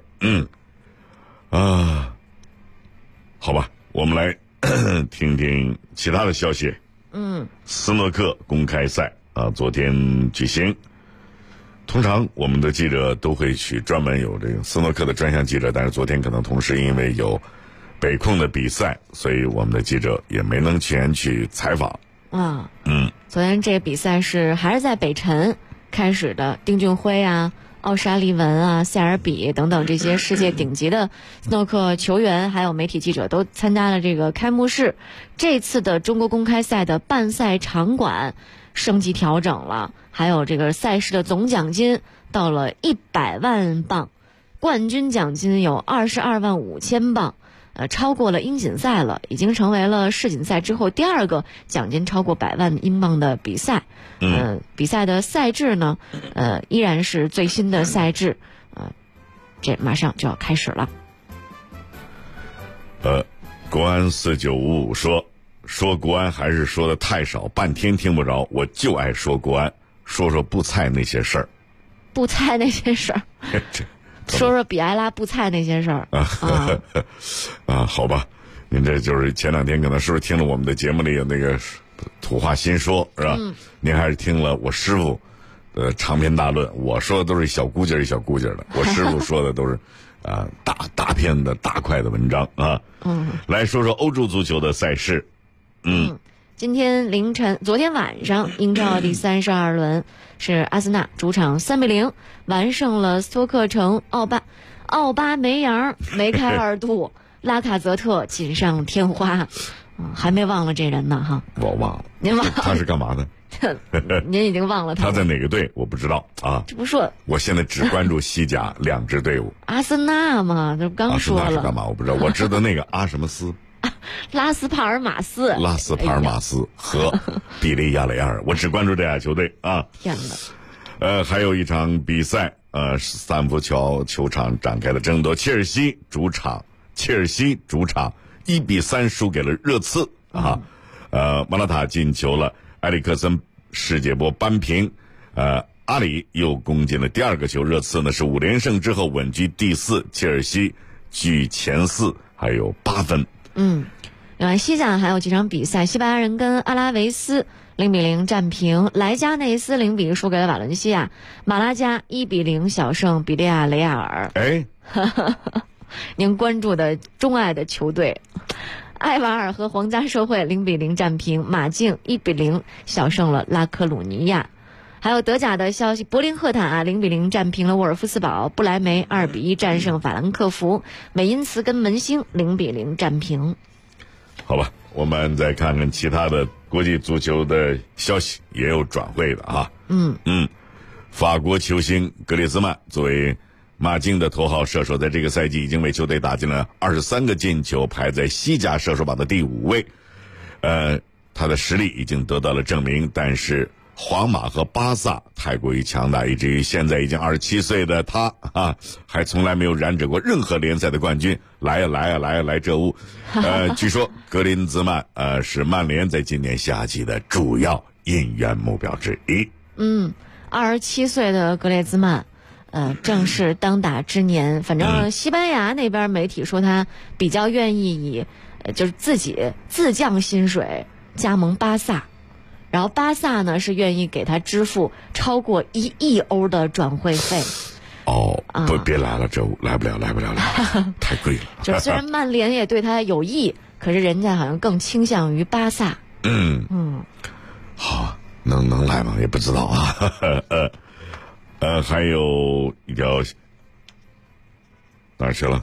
好吧，我们来听听其他的消息。斯诺克公开赛昨天举行。通常我们的记者都会去专门有这个斯诺克的专项记者，但是昨天可能同时因为有北控的比赛，所以我们的记者也没能前去采访。 昨天这个比赛还是在北辰开始的，丁俊晖啊、奥沙利文啊、塞尔比等等这些世界顶级的斯诺克球员还有媒体记者都参加了这个开幕式。这次的中国公开赛的办赛场馆升级调整了，还有这个赛事的总奖金到了100万镑，冠军奖金有22万5千镑，超过了英锦赛了，已经成为了世锦赛之后第2个奖金超过100万英镑的比赛。比赛的赛制呢，依然是最新的赛制，这马上就要开始了。 国安4955说国安还是说的太少，半天听不着，我就爱说国安，说布菜那些事儿。 布菜那些事儿。说比埃拉布菜那些事儿好吧，您这就是前2天可能是不是听了我们的节目里有那个土话新说，是吧？您还是听了我师傅长篇大论，我说的都是小估计的，我师傅说的都是大篇的大块的文章啊。来说说欧洲足球的赛事。 今天凌晨，昨天晚上，英超第32轮是阿森纳主场3-0完胜了斯托克城奥巴梅扬梅开二度，拉卡泽特锦上添花。还没忘了这人呢哈。 我忘了。 您忘了？ 他是干嘛的？ 您已经忘了他在哪个队？我不知道啊。 这不说， 我现在只关注西甲2支队伍。 阿森纳嘛，这刚说了。 阿森纳是干嘛？我不知道，我知道那个阿什么斯。 拉斯帕尔马斯和比利亚雷亚尔，我只关注这俩球队啊。 天哪！ 还有一场比赛，斯坦福桥球场展开了争夺。切尔西主场1-3输给了热刺啊。莫拉塔进球了，埃里克森世界波扳平。阿里又攻进了第2个球，热刺呢是5连胜之后稳居第4，切尔西居前4，还有8分。 另外西甲还有几场比赛，西班牙人跟阿拉维斯0-0战平，莱加内斯0-1输给了瓦伦西亚，马拉加1-0小胜比利亚雷亚尔。您关注的钟爱的球队，埃瓦尔和皇家社会0-0战平，马竞1-0小胜了拉科鲁尼亚。还有德甲的消息，柏林赫塔0-0战平了沃尔夫斯堡，不莱梅2-1战胜法兰克福，美因茨跟门兴0-0战平。 好吧，我们再看看其他的国际足球的消息，也有转会的啊。法国球星格列兹曼作为马竞的头号射手，在这个赛季已经为球队打进了23个进球，排在西甲射手榜的第5位。他的实力已经得到了证明，但是皇马和巴萨太过于强大，以至于现在已经27岁的他还从来没有染指过任何联赛的冠军。来这屋。据说格林兹曼是曼联在今年夏季的主要引援目标之一。 27岁的格列兹曼，正是当打之年。反正西班牙那边媒体说他比较愿意以就是自己自降薪水加盟巴萨。然后巴萨呢是愿意给他支付超过1亿欧的转会费。 别来了，这来不了，太贵了。 就虽然曼联也对他有意，可是人家好像更倾向于巴萨。 好，能来吗？也不知道啊。还有一条哪儿去了？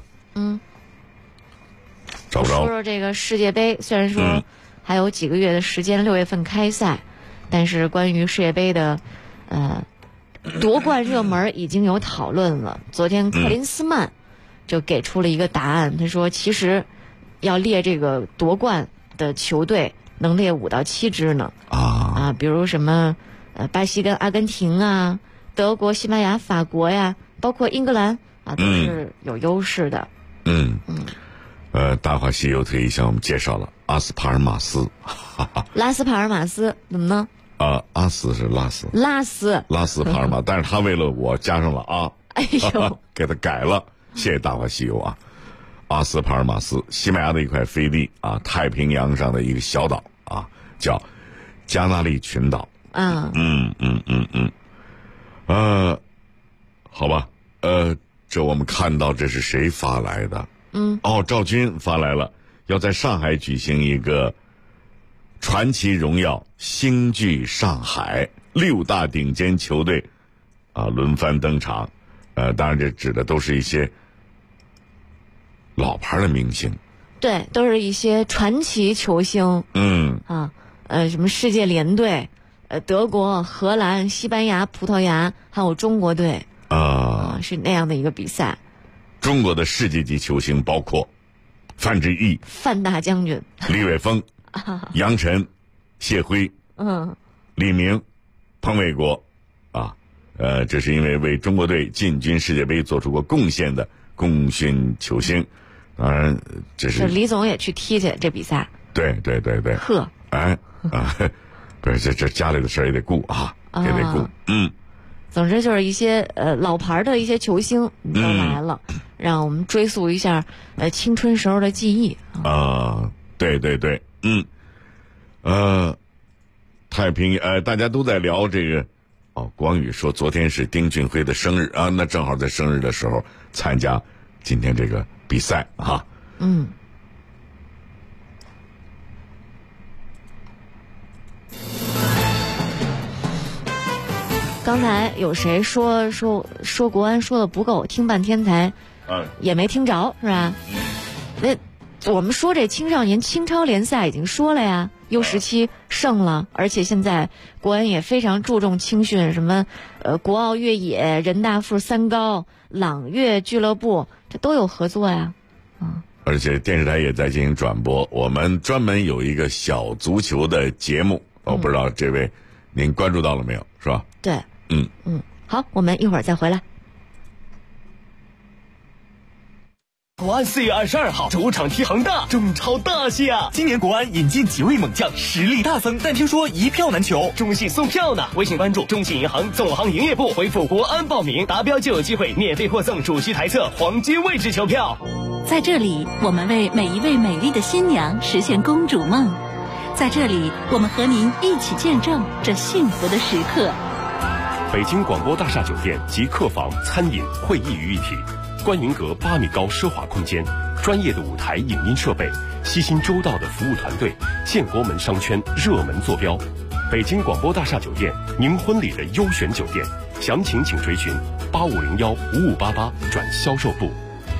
找不着。 说说这个世界杯，虽然说还有几个月的时间，6月份开赛，但是关于世界杯的夺冠热门已经有讨论了。昨天克林斯曼就给出了一个答案，他说其实要列这个夺冠的球队能列5到7支呢。比如什么巴西跟阿根廷啊，德国、西班牙、法国呀，包括英格兰都是有优势的。 大话西游特意向我们介绍了阿斯帕尔马斯。 拉斯帕尔马斯怎么呢？ 阿斯是拉斯帕尔马，但是他为了我加上了给他改了。谢谢大话西游啊。阿斯帕尔马斯，西班牙的一块飞地太平洋上的一个小岛叫加那利群岛。好吧，这我们看到这是谁发来的？赵军发来了，要在上海举行一个传奇荣耀星聚上海，6大顶尖球队轮番登场。当然这指的都是一些老牌的明星， 对，都是一些传奇球星。什么世界联队，德国、荷兰、西班牙、葡萄牙，还有中国队是那样的一个比赛。 中国的世界级球星包括范志毅、 范大将军、 李玮峰、杨晨、谢辉、李明、彭伟国这是因为为中国队进军世界杯做出过贡献的功勋球星。当然这是李总也去踢去这比赛。 对呵， 不是这家里的事儿也得顾也得顾。 总之就是一些老牌的一些球星都来了，让我们追溯一下青春时候的记忆。 对，太平大家都在聊这个。光宇说昨天是丁俊晖的生日那正好在生日的时候参加今天这个比赛刚才有谁说国安说的不够，听半天才也没听着是吧？那我们说这青少年青超联赛已经说了呀， U17胜了，而且现在国安也非常注重青训，什么国奥越野、人大附三高、朗悦俱乐部，这都有合作呀。 而且电视台也在进行转播，我们专门有一个小足球的节目，我不知道这位您关注到了没有，是吧？ 对，好，我们一会儿再回来。 国安4月22号主场踢恒大，中超大戏啊！今年国安引进几位猛将，实力大增，但听说一票难求，中信送票呢。微信关注中信银行总行营业部，回复国安报名，达标就有机会免费获赠主席台侧黄金位置球票。 在这里，我们为每一位美丽的新娘实现公主梦。在这里，我们和您一起见证这幸福的时刻。 北京广播大厦酒店集客房、餐饮、会议于一体。观云阁8米高奢华空间，专业的舞台影音设备，悉心周到的服务团队，建国门商圈热门坐标。北京广播大厦酒店，您婚礼的优选酒店，详情请垂询8501-5588转销售部。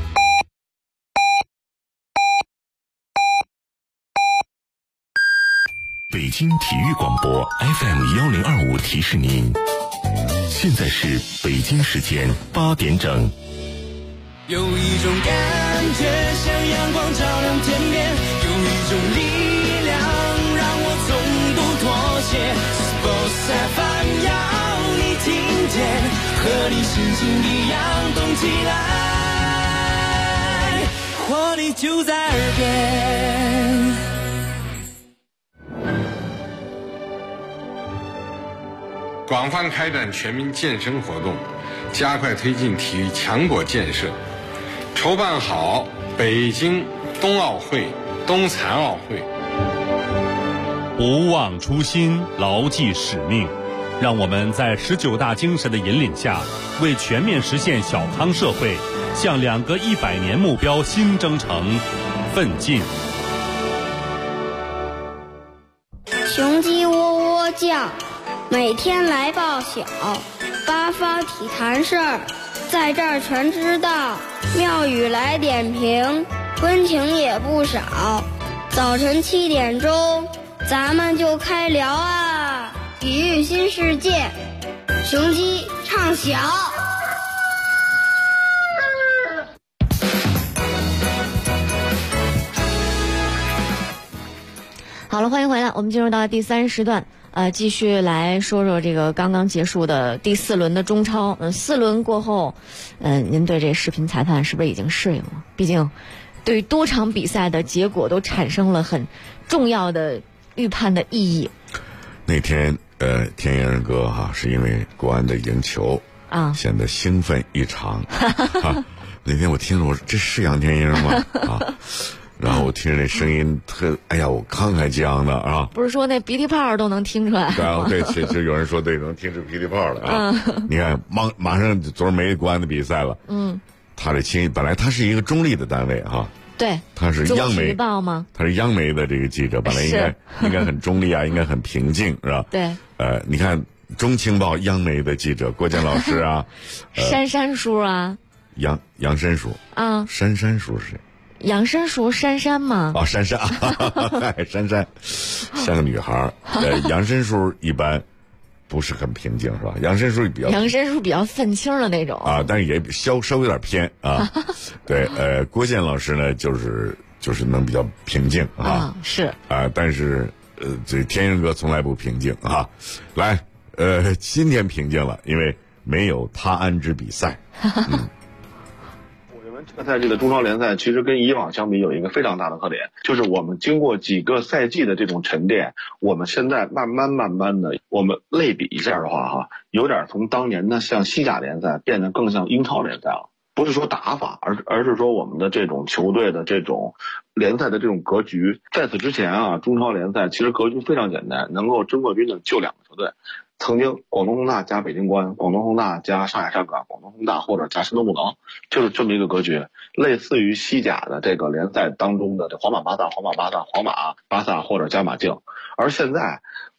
北京体育广播 FM1025提示您，现在是北京时间8点整。 有一种感觉像阳光照亮天边，有一种力量让我从不妥协。Sports FM 要你听见，和你心情一样动起来，活力就在耳边。 广泛开展全民健身活动，加快推进体育强国建设，筹办好北京冬奥会、冬残奥会。 不忘初心，牢记使命，让我们在19大精神的引领下，为全面实现小康社会，向2个100年目标新征程奋进。 雄鸡喔喔叫，每天来报晓，八方体坛事儿，在这儿全知道。妙语来点评，温情也不少。早晨7点钟，咱们就开聊啊！体育新世界，雄鸡唱晓。 好了，欢迎回来，我们进入到第3时段。继续来说说这个刚刚结束的第4轮的中超。4轮过后，您对这视频裁判是不是已经适应了？毕竟，对于多场比赛的结果都产生了很重要的预判的意义。 那天，天鹰哥是因为国安的赢球显得兴奋异常。那天我听着，我说这是杨天鹰吗？然后我听着那声音我慷慨激昂的啊！ 不是说那鼻涕泡都能听出来？ 对，就有人说对，能听出鼻涕泡了啊！你看，马上昨儿没国安的比赛了。他这本来他是一个中立的单位对， 他是央媒报吗？ 他是央媒的这个记者，本来应该很中立啊，应该很平静，是吧？ 对。 你看中青报央媒的记者郭健老师啊， 珊叔啊， 杨珊叔啊， 珊叔是谁？ 杨珊叔珊吗？ 珊珊像个女孩。杨珊叔一般不是很平静，是吧？杨珊叔比较愤青的那种但是也稍微有点偏啊。对，郭健老师呢，就是能比较平静是但是这天鹰哥从来不平静来，今天平静了，因为没有他安之比赛。 这个赛季的中超联赛其实跟以往相比有一个非常大的特点，就是我们经过几个赛季的这种沉淀，我们现在慢慢的，我们类比一下的话有点从当年的像西甲联赛变得更像英超联赛了。不是说打法，而是说我们的这种球队的这种联赛的这种格局。在此之前中超联赛其实格局非常简单，能够争冠军的就2个球队。曾经广东恒大加北京国安，广东恒大加上海上港，广东恒大或者加山东鲁能，就是这么一个格局，类似于西甲的这个联赛当中的这皇马巴萨或者加马竞。而现在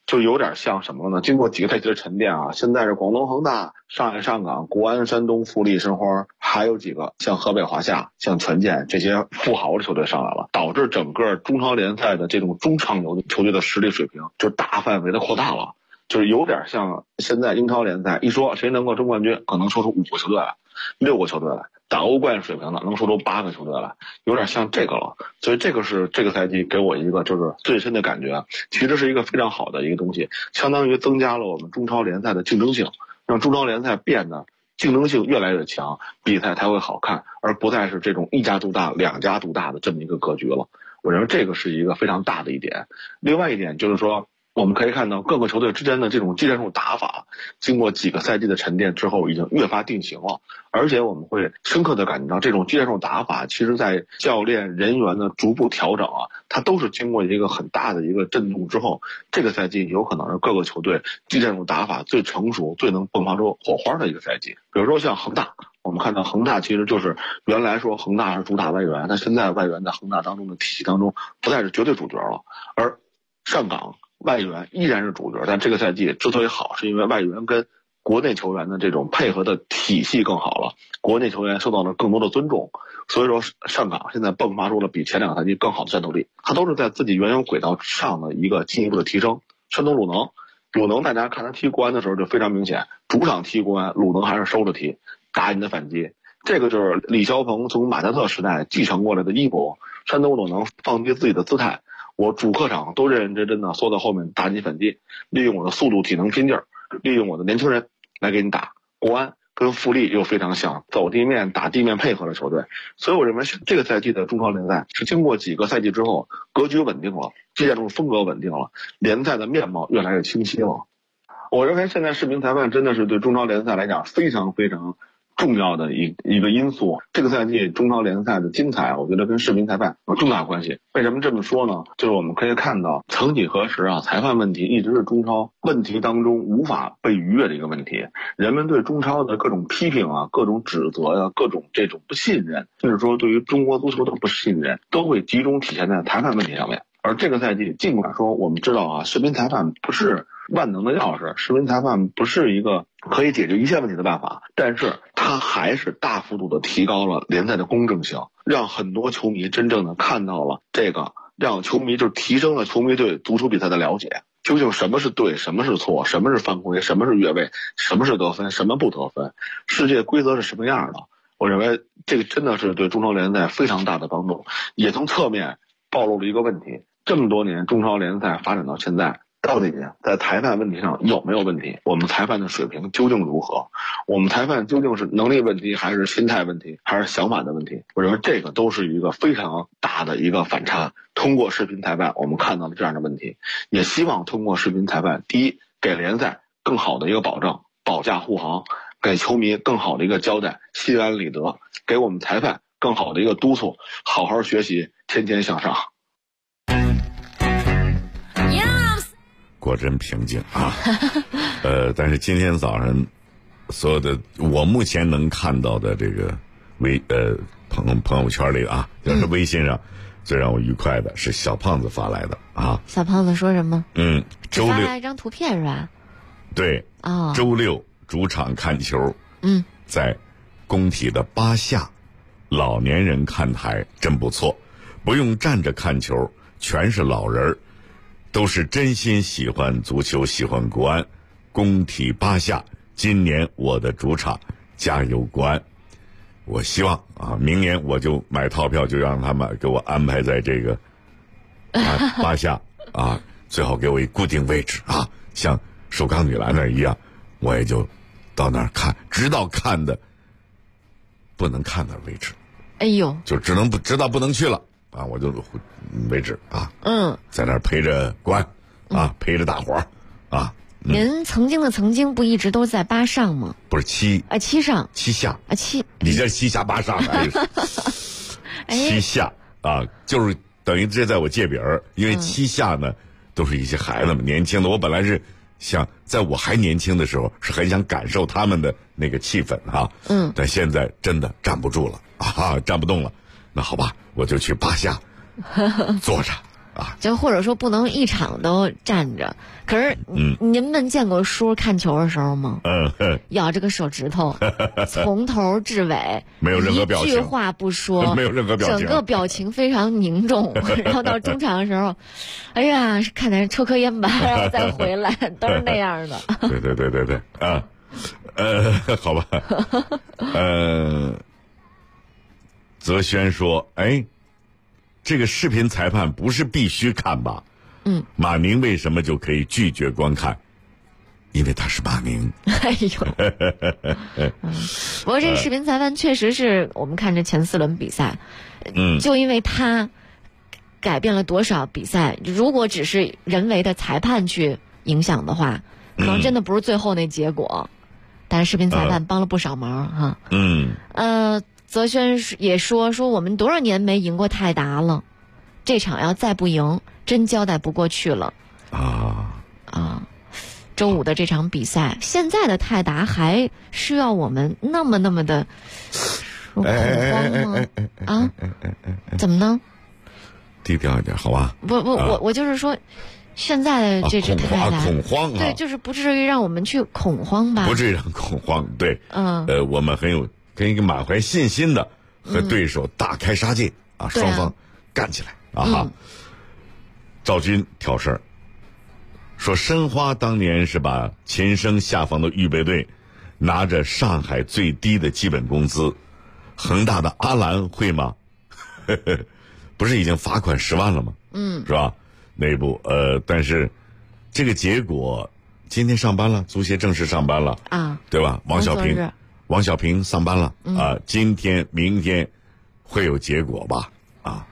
就有点像什么呢？经过几个赛季的沉淀啊，现在是广东恒大、上海上港、国安、山东、富力、申花，还有几个像河北华夏、像权健这些富豪的球队上来了，导致整个中超联赛的这种中上游的球队的实力水平就大范围的扩大了。就是有点像现在英超联赛一说谁能够争冠军，可能说出5个球队来，6个球队来，打欧冠水平的能说出8个球队来，有点像这个了。所以这个是这个赛季给我一个就是最深的感觉，其实是一个非常好的一个东西，相当于增加了我们中超联赛的竞争性，让中超联赛变得竞争性越来越强，比赛才会好看，而不再是这种一家独大、2家独大的这么一个格局了。我认为这个是一个非常大的一点。另外一点就是说，我们可以看到各个球队之间的这种技战术打法，经过几个赛季的沉淀之后，已经越发定型了。而且我们会深刻的感觉到，这种技战术打法，其实在教练人员的逐步调整啊，它都是经过一个很大的一个震动之后，这个赛季有可能是各个球队技战术打法最成熟、最能迸发出火花的一个赛季。比如说像恒大，我们看到恒大其实就是原来说恒大是主打外援，但现在外援在恒大当中的体系当中不再是绝对主角了，而上港外援依然是主角，但这个赛季之所以好，是因为外援跟国内球员的这种配合的体系更好了，国内球员受到了更多的尊重，所以说上港现在迸发出了比前2个赛季更好的战斗力，他都是在自己原有轨道上的一个进一步的提升。山东鲁能大家看他踢国安的时候就非常明显，主场踢国安，鲁能还是收着踢，打你的反击，这个就是李霄鹏从马加特时代继承过来的衣钵。山东鲁能放低自己的姿态，我主客场都认认真真的缩在后面打你反击，利用我的速度体能拼劲儿，利用我的年轻人来给你打。国安跟富力又非常像，走地面打地面配合的球队，所以我认为这个赛季的中超联赛是经过几个赛季之后，格局稳定了，技战术风格稳定了，联赛的面貌越来越清晰了。我认为现在视频裁判真的是对中超联赛来讲非常非常重要的一个因素。这个赛季中超联赛的精彩，我觉得跟视频裁判有重大关系。为什么这么说呢？就是我们可以看到，曾几何时啊，裁判问题一直是中超问题当中无法被逾越的一个问题。人们对中超的各种批评啊、各种指责呀、各种这种不信任，甚至说对于中国足球的不信任，都会集中体现在裁判问题上面。而这个赛季，尽管说我们知道啊，视频裁判不是万能的钥匙，视频裁判不是一个可以解决一切问题的办法，但是它还是大幅度的提高了联赛的公正性，让很多球迷真正的看到了这个，让球迷就提升了球迷对足球比赛的了解，究竟什么是对，什么是错，什么是犯规，什么是越位，什么是得分，什么不得分，世界规则是什么样的。我认为这个真的是对中超联赛非常大的帮助，也从侧面暴露了一个问题，这么多年中超联赛发展到现在，到底在裁判问题上有没有问题？我们裁判的水平究竟如何？我们裁判究竟是能力问题，还是心态问题，还是想法的问题？我认为这个都是一个非常大的一个反差。通过视频裁判，我们看到了这样的问题，也希望通过视频裁判，第一，给联赛更好的一个保证，保驾护航，给球迷更好的一个交代，心安理得，给我们裁判更好的一个督促，好好学习，天天向上。 果真平静啊。但是今天早上所有的我目前能看到的这个朋友圈里啊，就是微信上最让我愉快的是小胖子发来的啊。 小胖子说什么？ 周六发来一张图片是吧？ 对，周六主场看球，在工体的巴夏，老年人看台真不错，不用站着看球，全是老人儿。都是真心喜欢足球，喜欢国安。工体巴夏，今年我的主场，加油国安！我希望啊，明年我就买套票，就让他们给我安排在这个巴夏啊，最好给我一固定位置啊，像首钢女篮那一样，我也就到那儿看，直到看的不能看的位置。 哎呦， 就直到不能去了。啊，我就为止啊，在那儿陪着国安啊，陪着大伙儿啊。 您曾经不一直都在巴上吗？ 不是七上七下啊七， 你这七下八上还是七下啊？就是等于这在我借饼儿，因为七下呢都是一些孩子们年轻的，我本来是想在我还年轻的时候是很想感受他们的那个气氛哈，但现在真的站不住了啊，站不动了。那好吧，我就去巴夏坐着啊， 就或者说不能一场都站着。可是，您们见过叔看球的时候吗？咬着个手指头，从头至尾没有任何表情， 一句话不说， 没有任何表情， 整个表情非常凝重。然后到中场的时候，哎呀，看点抽颗烟吧，然后再回来，都是那样的。 对啊，好吧，泽轩说，哎，这个视频裁判不是必须看吧？马宁为什么就可以拒绝观看？因为他是马宁。 哎呦，不过这个视频裁判确实是我们看着前4轮比赛，就因为他改变了多少比赛。如果只是人为的裁判去影响的话，可能真的不是最后那结果。但是视频裁判帮了不少忙哈。泽轩也说我们多少年没赢过泰达了，这场要再不赢，真交代不过去了。周五的这场比赛，现在的泰达还需要我们那么的恐慌吗？怎么呢？ 低调一点，好吧？ 不，我就是说，现在的这支泰达恐慌对，就是不至于让我们去恐慌吧？ 不至于让恐慌，对。我们跟一个满怀信心的和对手大开杀戒啊，双方干起来啊！赵军挑事儿，说申花当年是把秦升下放到预备队，拿着上海最低的基本工资，恒大的阿兰会吗？不是已经罚款10万了吗？是吧？内部但是这个结果今天上班了，足协正式上班了啊，对吧？王小平上班了啊，今天明天会有结果吧？啊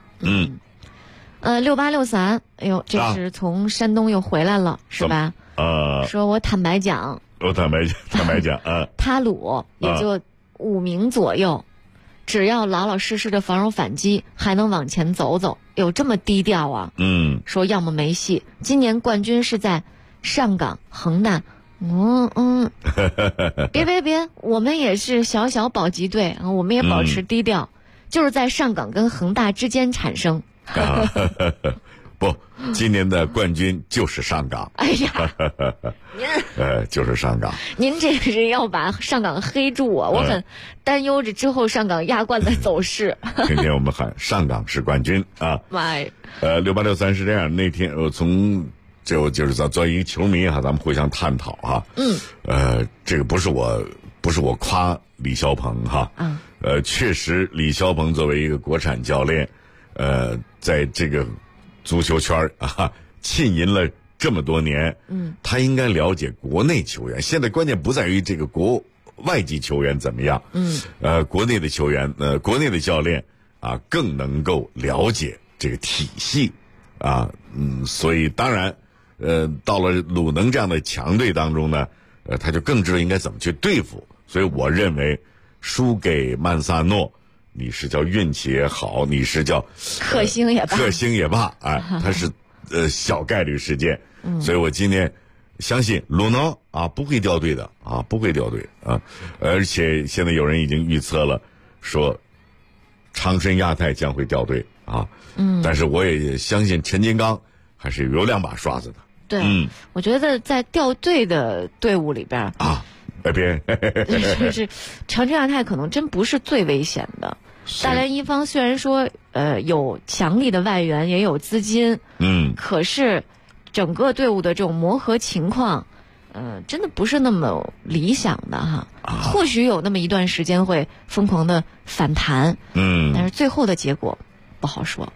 6863，哎呦，这是从山东又回来了，是吧？说我坦白讲啊，他鲁也就5名左右，只要老老实实的防守反击，还能往前走走，有这么低调啊？说要么没戏。今年冠军是在上港、恒大。别，我们也是小小保级队啊，我们也保持低调，就是在上港跟恒大之间产生。 不，今年的冠军就是上港。 哎呀， 您就是上港。 您这个是要把上港黑住啊！我很担忧这之后上港亚冠的走势。 天天我们喊上港是冠军啊！ 妈呀 ！6863是这样，那天就是作为一个球迷哈，咱们互相探讨哈。这个不是我夸李霄鹏哈。确实李霄鹏作为一个国产教练，在这个足球圈浸淫了这么多年，他应该了解国内球员。现在关键不在于这个国外籍球员怎么样，国内的球员，国内的教练啊，更能够了解这个体系啊，所以当然。到了鲁能这样的强队当中呢，他就更知道应该怎么去对付。所以我认为，输给曼萨诺，你是叫运气也好，你是叫克星也罢， 它是小概率事件。所以我今天相信鲁能啊不会掉队的啊，不会掉队啊。而且现在有人已经预测了，说长春亚泰将会掉队啊。但是我也相信陈金刚还是有2把刷子的。 对，我觉得在掉队的队伍里边别， 就是长春亚泰可能真不是最危险的。大连一方虽然说有强力的外援，也有资金，可是整个队伍的这种磨合情况，真的不是那么理想的哈。或许有那么一段时间会疯狂的反弹，但是最后的结果不好说。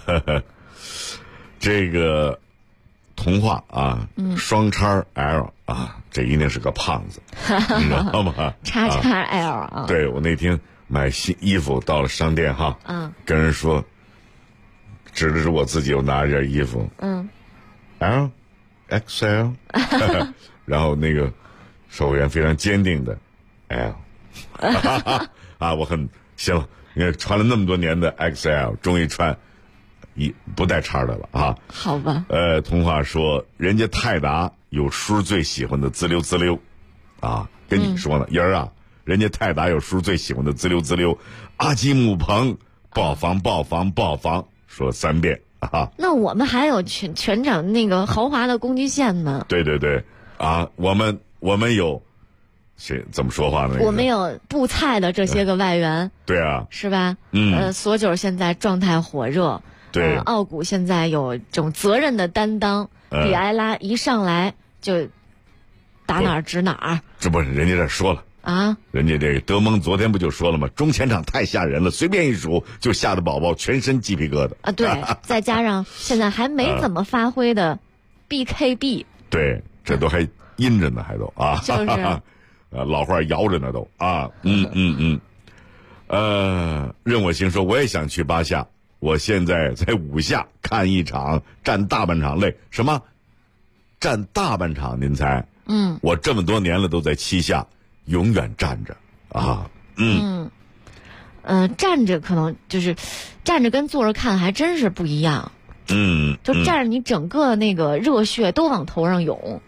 这个童话啊，双叉 L 啊，这一定是个胖子，你知道吗？ 叉 L 啊。 对，我那天买新衣服到了商店哈，跟人说，指的是我自己，我拿一件衣服，L XL， 然后那个售货员非常坚定的 L， 我很行了，因为穿了那么多年的 XL， 终于穿不带叉的了啊。 好吧。 童话说，人家泰达有叔最喜欢的滋溜滋溜，跟你说呢，人啊，人家泰达有叔最喜欢的滋溜滋溜，阿基姆彭爆防，说3遍啊。 那我们还有全场那个豪华的工具线呢。 对对对，啊，我们有。谁怎么说话呢？ 我们有布菜的这些个外援， 对啊， 是吧？索九现在状态火热， 对， 奥古现在有这种责任的担当，里埃拉一上来就打哪儿指哪儿。 这不是人家这说了啊？ 人家这个德蒙昨天不就说了吗？中前场太吓人了，随便一数就吓得宝宝全身鸡皮疙瘩啊！对，再加上现在还没怎么发挥的 BKB， 对，这都还阴着呢，还都啊， 就是。 老话摇着呢都啊，任我行说我也想去巴夏，我现在在5下看一场，站大半场累什么？站大半场您猜？我这么多年了都在7下，永远站着啊， 站着可能就是站着跟坐着看还真是不一样，就站着你整个那个热血都往头上涌，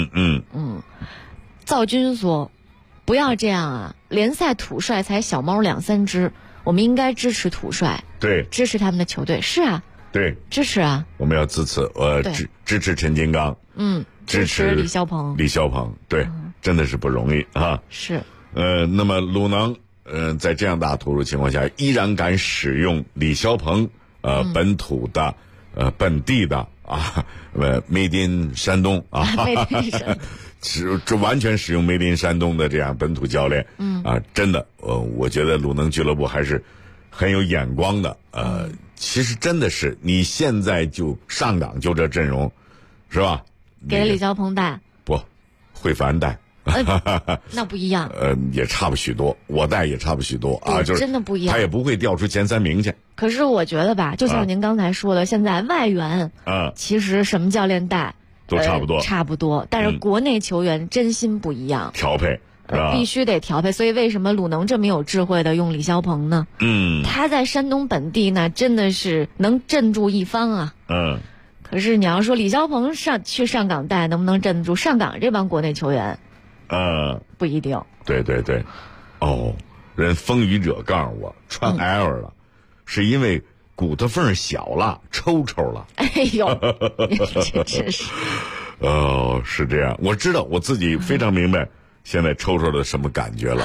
赵军说：“不要这样啊！联赛土帅才小猫2、3只，我们应该支持土帅， 对， 支持他们的球队。是啊， 对， 支持啊！ 我们要支持，支持陈金刚，支持李霄鹏， 对，真的是不容易啊！ 是， 那么鲁能，在这样大投入情况下，依然敢使用李霄鹏，本土的，本地的啊，Made in 山东啊。 Made in 山东。 这完全使用Made in山东的这样本土教练，真的，我觉得鲁能俱乐部还是很有眼光的。其实真的是你现在就上岗就这阵容，是吧？ 给李霄鹏带不，惠凡带， 那不一样。 也差不许多，我带也差不许多啊，就是真的不一样。 他也不会调出前3名去。 可是我觉得吧，就像您刚才说的，现在外援，其实什么教练带。 都差不多， 但是国内球员真心不一样， 调配是吧？ 必须得调配。所以为什么鲁能这么有智慧的用李霄鹏呢？他在山东本地呢，真的是能镇住一方啊。可是你要说李霄鹏上港带能不能镇住上港这帮国内球员？不一定。 对对对，人风雨者告诉我穿 L 了，是因为。骨头缝小了，抽了。 哎呦，这真是。 是这样，我知道我自己非常明白，现在抽的什么感觉了。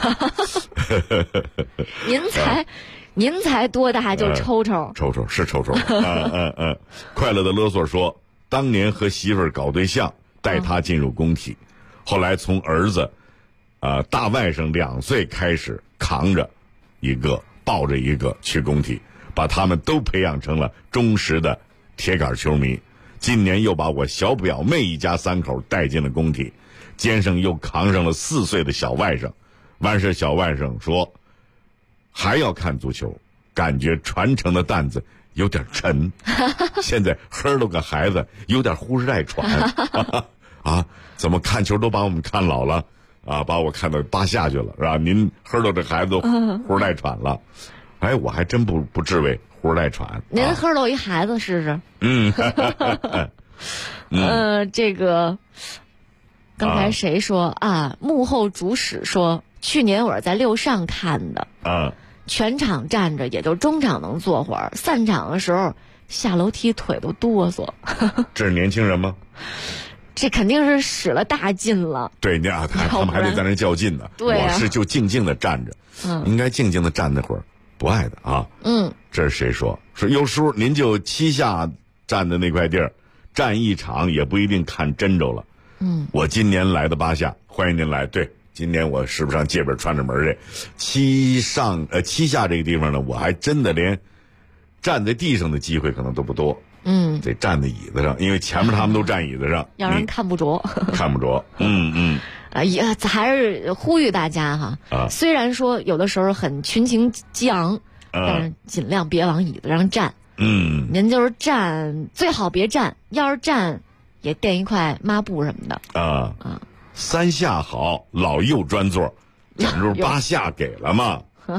您才多大就抽？ 是抽。快乐的勒索说，当年和媳妇儿搞对象，带她进入工体，后来从儿子，大外甥2岁开始扛着一个，抱着一个去工体。把他们都培养成了忠实的铁杆球迷。今年又把我小表妹一家3口带进了工体，肩上又扛上了4岁的小外甥。完事小外甥说还要看足球，感觉传承的担子有点沉。现在呵了个孩子有点呼哧带喘。啊，怎么看球都把我们看老了啊，把我看到巴夏去了是吧？您呵了这孩子都呼哧带喘了。我还真不至于呼哧带喘。 您呵喽一孩子试试。这个刚才谁说啊？幕后主使说，去年我是在6上看的。全场站着，也就中场能坐会儿，散场的时候下楼梯腿都哆嗦。 这是年轻人吗？ 这肯定是使了大劲了。 对，他们还得在那较劲呢。 对我是就静静的站着，应该静静的站那会儿。不爱的啊，这是谁说有时候您就7下站的那块地儿，站一场也不一定看真着了。我今年来的巴夏，欢迎您来。对，今年我使不上借本串着门去。7下这个地方呢，我还真的连站在地上的机会可能都不多。得站在椅子上，因为前面他们都站椅子上， 让人看不着。 看不着。 也还是呼吁大家哈。虽然说有的时候很群情激昂，但是尽量别往椅子上站。您就是站最好别站，要是站也垫一块抹布什么的。 3下好，老右专座，整入8下给了嘛。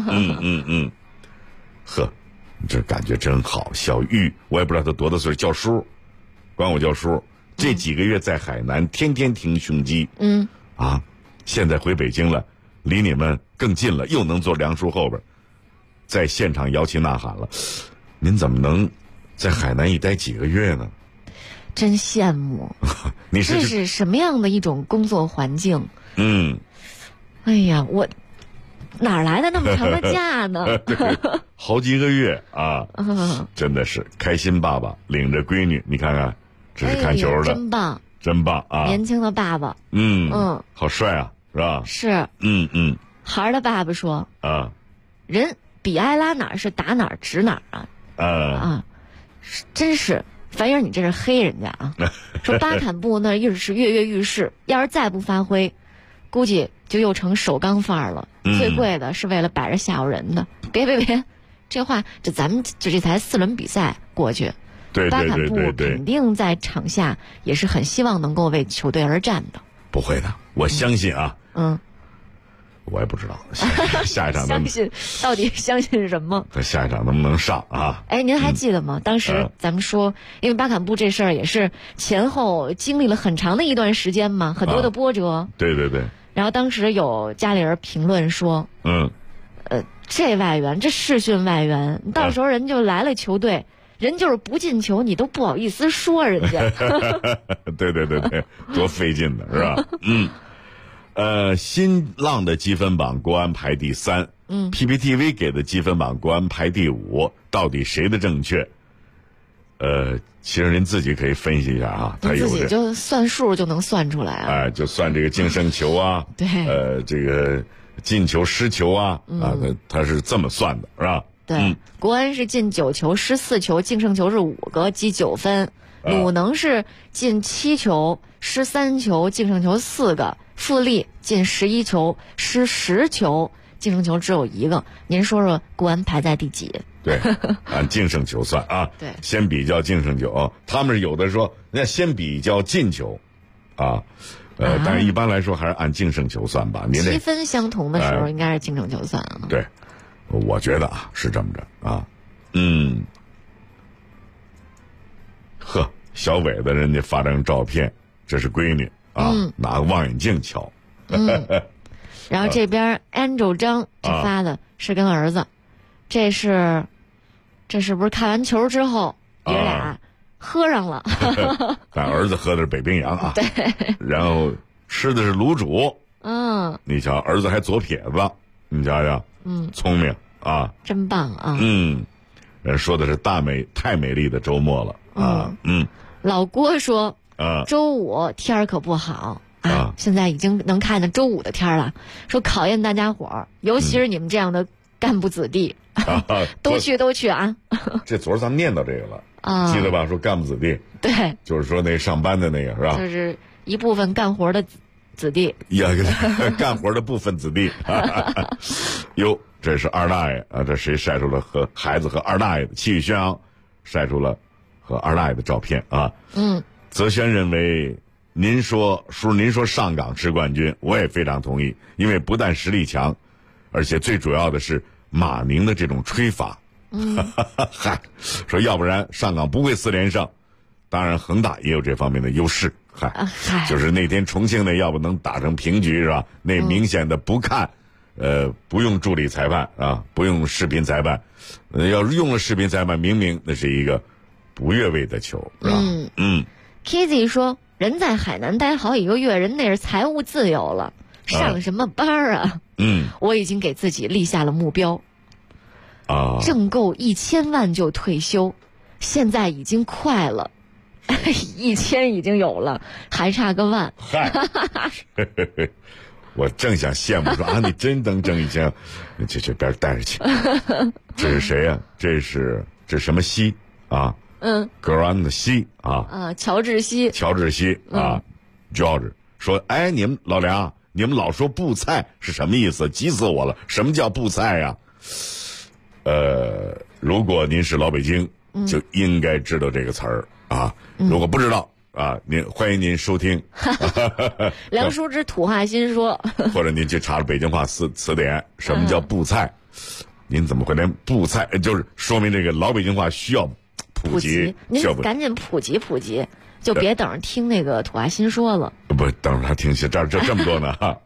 呵，这感觉真好。小玉，我也不知道他多大岁数，叫叔，管我叫叔。这几个月在海南，天天听胸肌。现在回北京了，离你们更近了，又能坐梁叔后边，在现场摇旗呐喊了。您怎么能在海南一待几个月呢？ 真羡慕。 这是什么样的一种工作环境？哎呀，我哪来的那么长的假呢？ 好几个月啊！真的是开心爸爸领着闺女，你看看，这是看球的， 真棒， 真棒啊！ 年轻的爸爸， 好帅啊，是吧？ 是，孩儿的爸爸说啊，人比埃拉哪儿是打哪儿指哪儿啊！真是。樊英，你这是黑人家啊！说巴坎布那又是跃跃欲试，要是再不发挥，估计就又成首钢范儿了。最贵的是为了摆着吓唬人的。别，这话咱们这才4轮比赛过去， 对， 巴坎布肯定在场下也是很希望能够为球队而战的。 不会的，我相信啊。我也不知道下一场相信到底相信什么？ 他下一场能不能上啊？ 哎，您还记得吗？当时咱们说，因为巴坎布这事儿也是前后经历了很长的一段时间嘛，很多的波折。 对。 然后当时有家里人评论说，这外援，这试训外援，到时候人就来了球队，人就是不进球，你都不好意思说人家。 对，多费劲的是吧？新浪的积分榜国安排第3，PPTV 给的积分榜国安排第5，到底谁的正确？其实您自己可以分析一下啊，他有自己就算数就能算出来啊， 就算这个净胜球啊， 对， 这个进球失球啊，他是这么算的，是吧？ 对，国安是进9球失4球，净胜球是5个，积9分。鲁能是进7球失3球，净胜球4个。富力进11球失10球，净胜球只有1个。您说说国安排在第几？ 对，按净胜球算啊。 对， 先比较净胜球，他们有的说那先比较进球，但是一般来说还是按净胜球算吧。您积分相同的时候应该是净胜球算啊。 对，我觉得啊是这么着啊。小伟的人家发张照片，这是闺女。拿个望远镜瞧。 然后这边 Angel 张发的是跟儿子，这是不是看完球之后爷俩喝上了？ 但儿子喝的是北冰洋啊。 对。 然后吃的是卤煮。你瞧，儿子还左撇子，你瞧瞧，聪明啊， 真棒啊。 人说的是太美丽的周末了啊。 老郭说。周5天儿可不好啊！现在已经能看见周5的天了，说考验大家伙儿，尤其是你们这样的干部子弟，都去啊！ 这昨儿咱们念到这个了记得吧？说干部子弟， 对， 就是说那上班的那个是吧？ 就是一部分干活的子弟， 干活的部分子弟。哟，这是二大爷啊！这谁晒出了和孩子和二大爷的气宇轩昂，晒出了和二大爷的照片啊！泽轩认为，您说上港吃冠军，我也非常同意，因为不但实力强，而且最主要的是马宁的这种吹法。说要不然上港不会4连胜，当然恒大也有这方面的优势。就是那天重庆要不能打成平局是吧？那明显的不看，不用助理裁判啊，不用视频裁判，要是用了视频裁判，明明那是一个不越位的球，是吧 ？Kizzy 说，人在海南待好几个月，人那是财务自由了，上什么班啊？我已经给自己立下了目标，挣够1000万就退休，现在已经快了，1000已经有了，还差个万。 我正想羡慕说你真能挣1000，你去边带着去。这是谁呀？这什么西啊？格兰的西啊， 乔治西啊，George 说，哎，你们老梁，你们老说布菜是什么意思？急死我了！什么叫布菜呀？如果您是老北京，就应该知道这个词儿啊。如果不知道啊，欢迎您收听梁叔之土话新说， 或者您去查了北京话词典，什么叫布菜？您怎么会连布菜？就是说明这个老北京话需要普及， 您赶紧普及，就别等着听那个土话新说了。 不，等着他听这么多呢哈。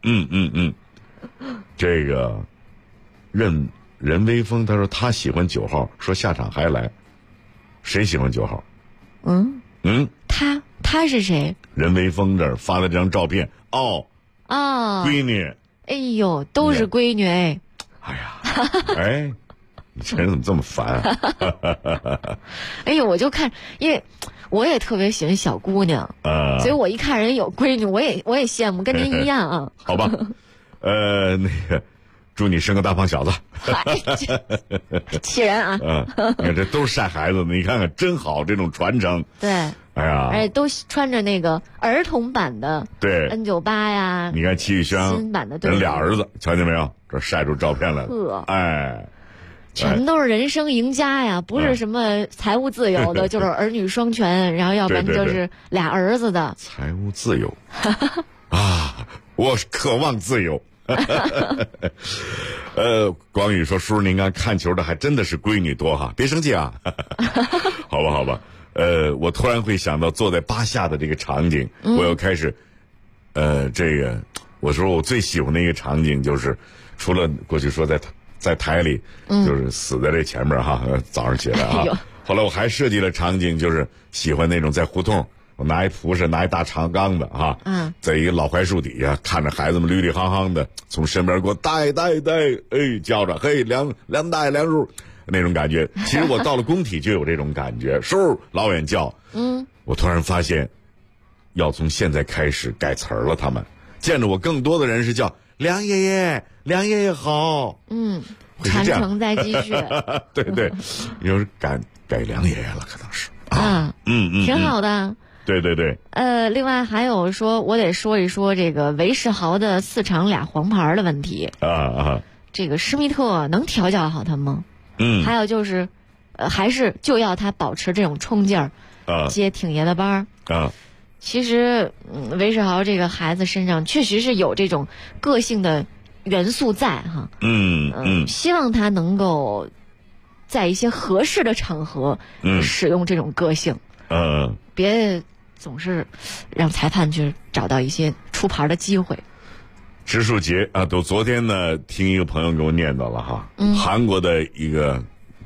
这个任微风他说他喜欢9号，说下场还来。 谁喜欢9号？ 他是谁？ 任维峰这儿发了这张照片。闺女。 哎呦，都是闺女哎。 哎呀，你这人怎么这么烦？ 哎呦，我就看，因为我也特别喜欢小姑娘，所以我一看人有闺女，我也羡慕，跟您一样啊。 好吧，那个，祝你生个大胖小子。 气人啊！ 你看这都是晒孩子的，你看看真好，这种传承。 对。 哎呀， 而且都穿着那个儿童版的N98呀。 你看齐宇轩新版的，人俩儿子，瞧见没有？这晒出照片来了。 全都是人生赢家呀，不是什么财务自由的，就是儿女双全，然后要不然就是俩儿子的。 财务自由啊，我渴望自由。广宇说：“叔叔，您看球的还真的是闺女多哈，别生气啊。”好吧。我突然会想到坐在巴夏的这个场景，我又开始，这个我说我最喜欢的一个场景就是，除了过去说在台里，就是死在这前面哈，早上起来啊，后来我还设计了场景，就是喜欢那种在胡同，我拿一蒲扇，拿一大长缸子哈，在一个老槐树底下，看着孩子们绿绿夯夯的从身边给我带，叫着嘿梁大爷梁叔。那种感觉，其实我到了工体就有这种感觉，叔老远叫，我突然发现，要从现在开始改词儿了。他们见着我更多的人是叫梁爷爷好， 传承在继续。 对，有人改梁爷爷了，可能是挺好的。 对。 另外还有说，我得说一说这个韦世豪的4场2黄牌的问题这个施密特能调教好他吗？还有就是，还是就要他保持这种冲劲儿，接挺爷的班儿。其实，韦世豪这个孩子身上确实是有这种个性的元素在哈。希望他能够在一些合适的场合，使用这种个性。别总是让裁判去找到一些出牌的机会。 植树节啊，都昨天呢，听一个朋友给我念叨了哈，韩国的一个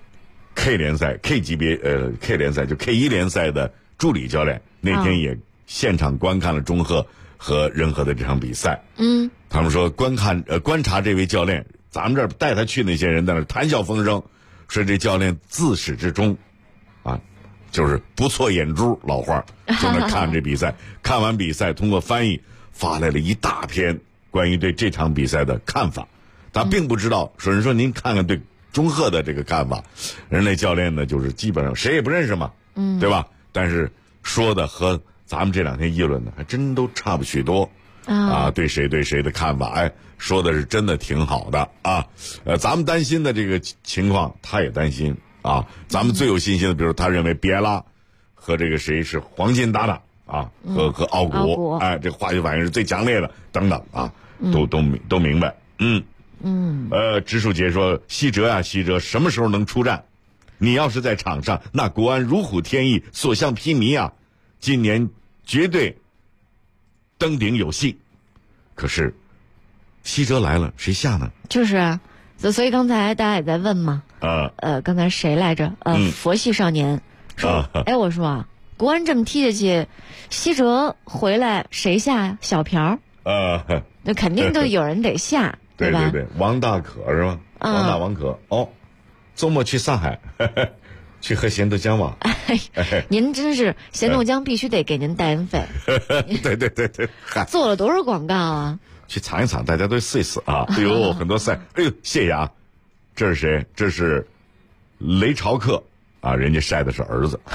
K 联赛 K 级别K 联赛就 K1联赛的助理教练，那天也现场观看了中赫和任和的这场比赛。他们说观察这位教练，咱们这儿带他去那些人在那谈笑风生，说这教练自始至终就是不错眼珠，老话就那看这比赛，看完比赛通过翻译发来了一大篇关于对这场比赛的看法。他并不知道说，人说您看看对中赫的这个看法，人类教练呢就是基本上谁也不认识嘛，对吧？但是说的和咱们这2天议论的还真都差不许多对谁的看法，说的是真的挺好的咱们担心的这个情况他也担心咱们最有信心的，比如他认为比埃拉和这个谁是黄金搭档和奥古，这化学反应是最强烈的等等都明白。植树杰说，西哲什么时候能出战？你要是在场上，那国安如虎添翼，所向披靡今年绝对登顶有戏。可是西哲来了，谁下呢？ 就是所以刚才大家也在问嘛，刚才谁来着？佛系少年说，我说国安这么踢下去，西哲回来谁下呀？小朴那肯定都有人得下，对吧？ 对，王大可是吧？王可周末去上海去喝咸豆浆吧。 您真是咸豆浆必须得给您代言费。 对， 做了多少广告啊？ 去尝一尝，大家都试一试很多赛，谢谢这是谁？这是雷朝克人家晒的是儿子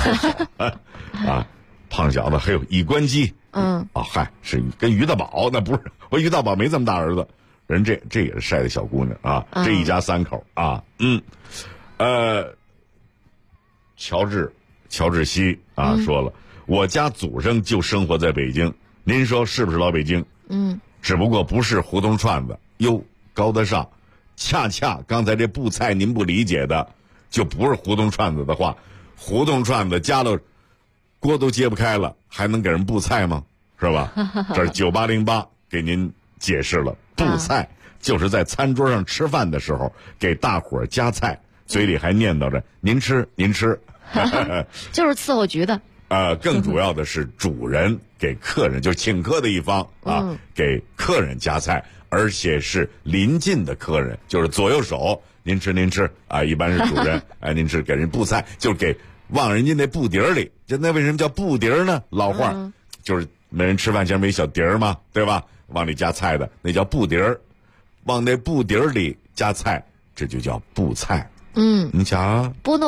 胖小子，还有尹关基是跟于大宝，那不是我于大宝没这么大儿子，人这也是晒的小姑娘这一家3口乔治西说了，我家祖上就生活在北京，您说是不是老北京？只不过不是胡同串子，高得上。恰刚才这布菜您不理解的，就不是胡同串子的话，胡同串子加了锅都揭不开了，还能给人布菜吗？是吧？这是9808给您解释了，布菜就是在餐桌上吃饭的时候给大伙儿夹菜， 嘴里还念叨着您吃您吃， 就是伺候局的。 更主要的是主人给客人，就是请客的一方啊，给客人夹菜，而且是临近的客人，就是左右手，您吃您吃啊，一般是主人您吃，给人布菜，就是给往人家那布碟里。那为什么叫布碟呢？老话就是没人吃饭前没小碟儿嘛，对吧？往里加菜的那叫布碟儿，往那布碟里加菜，这就叫布菜。 你瞧， 不弄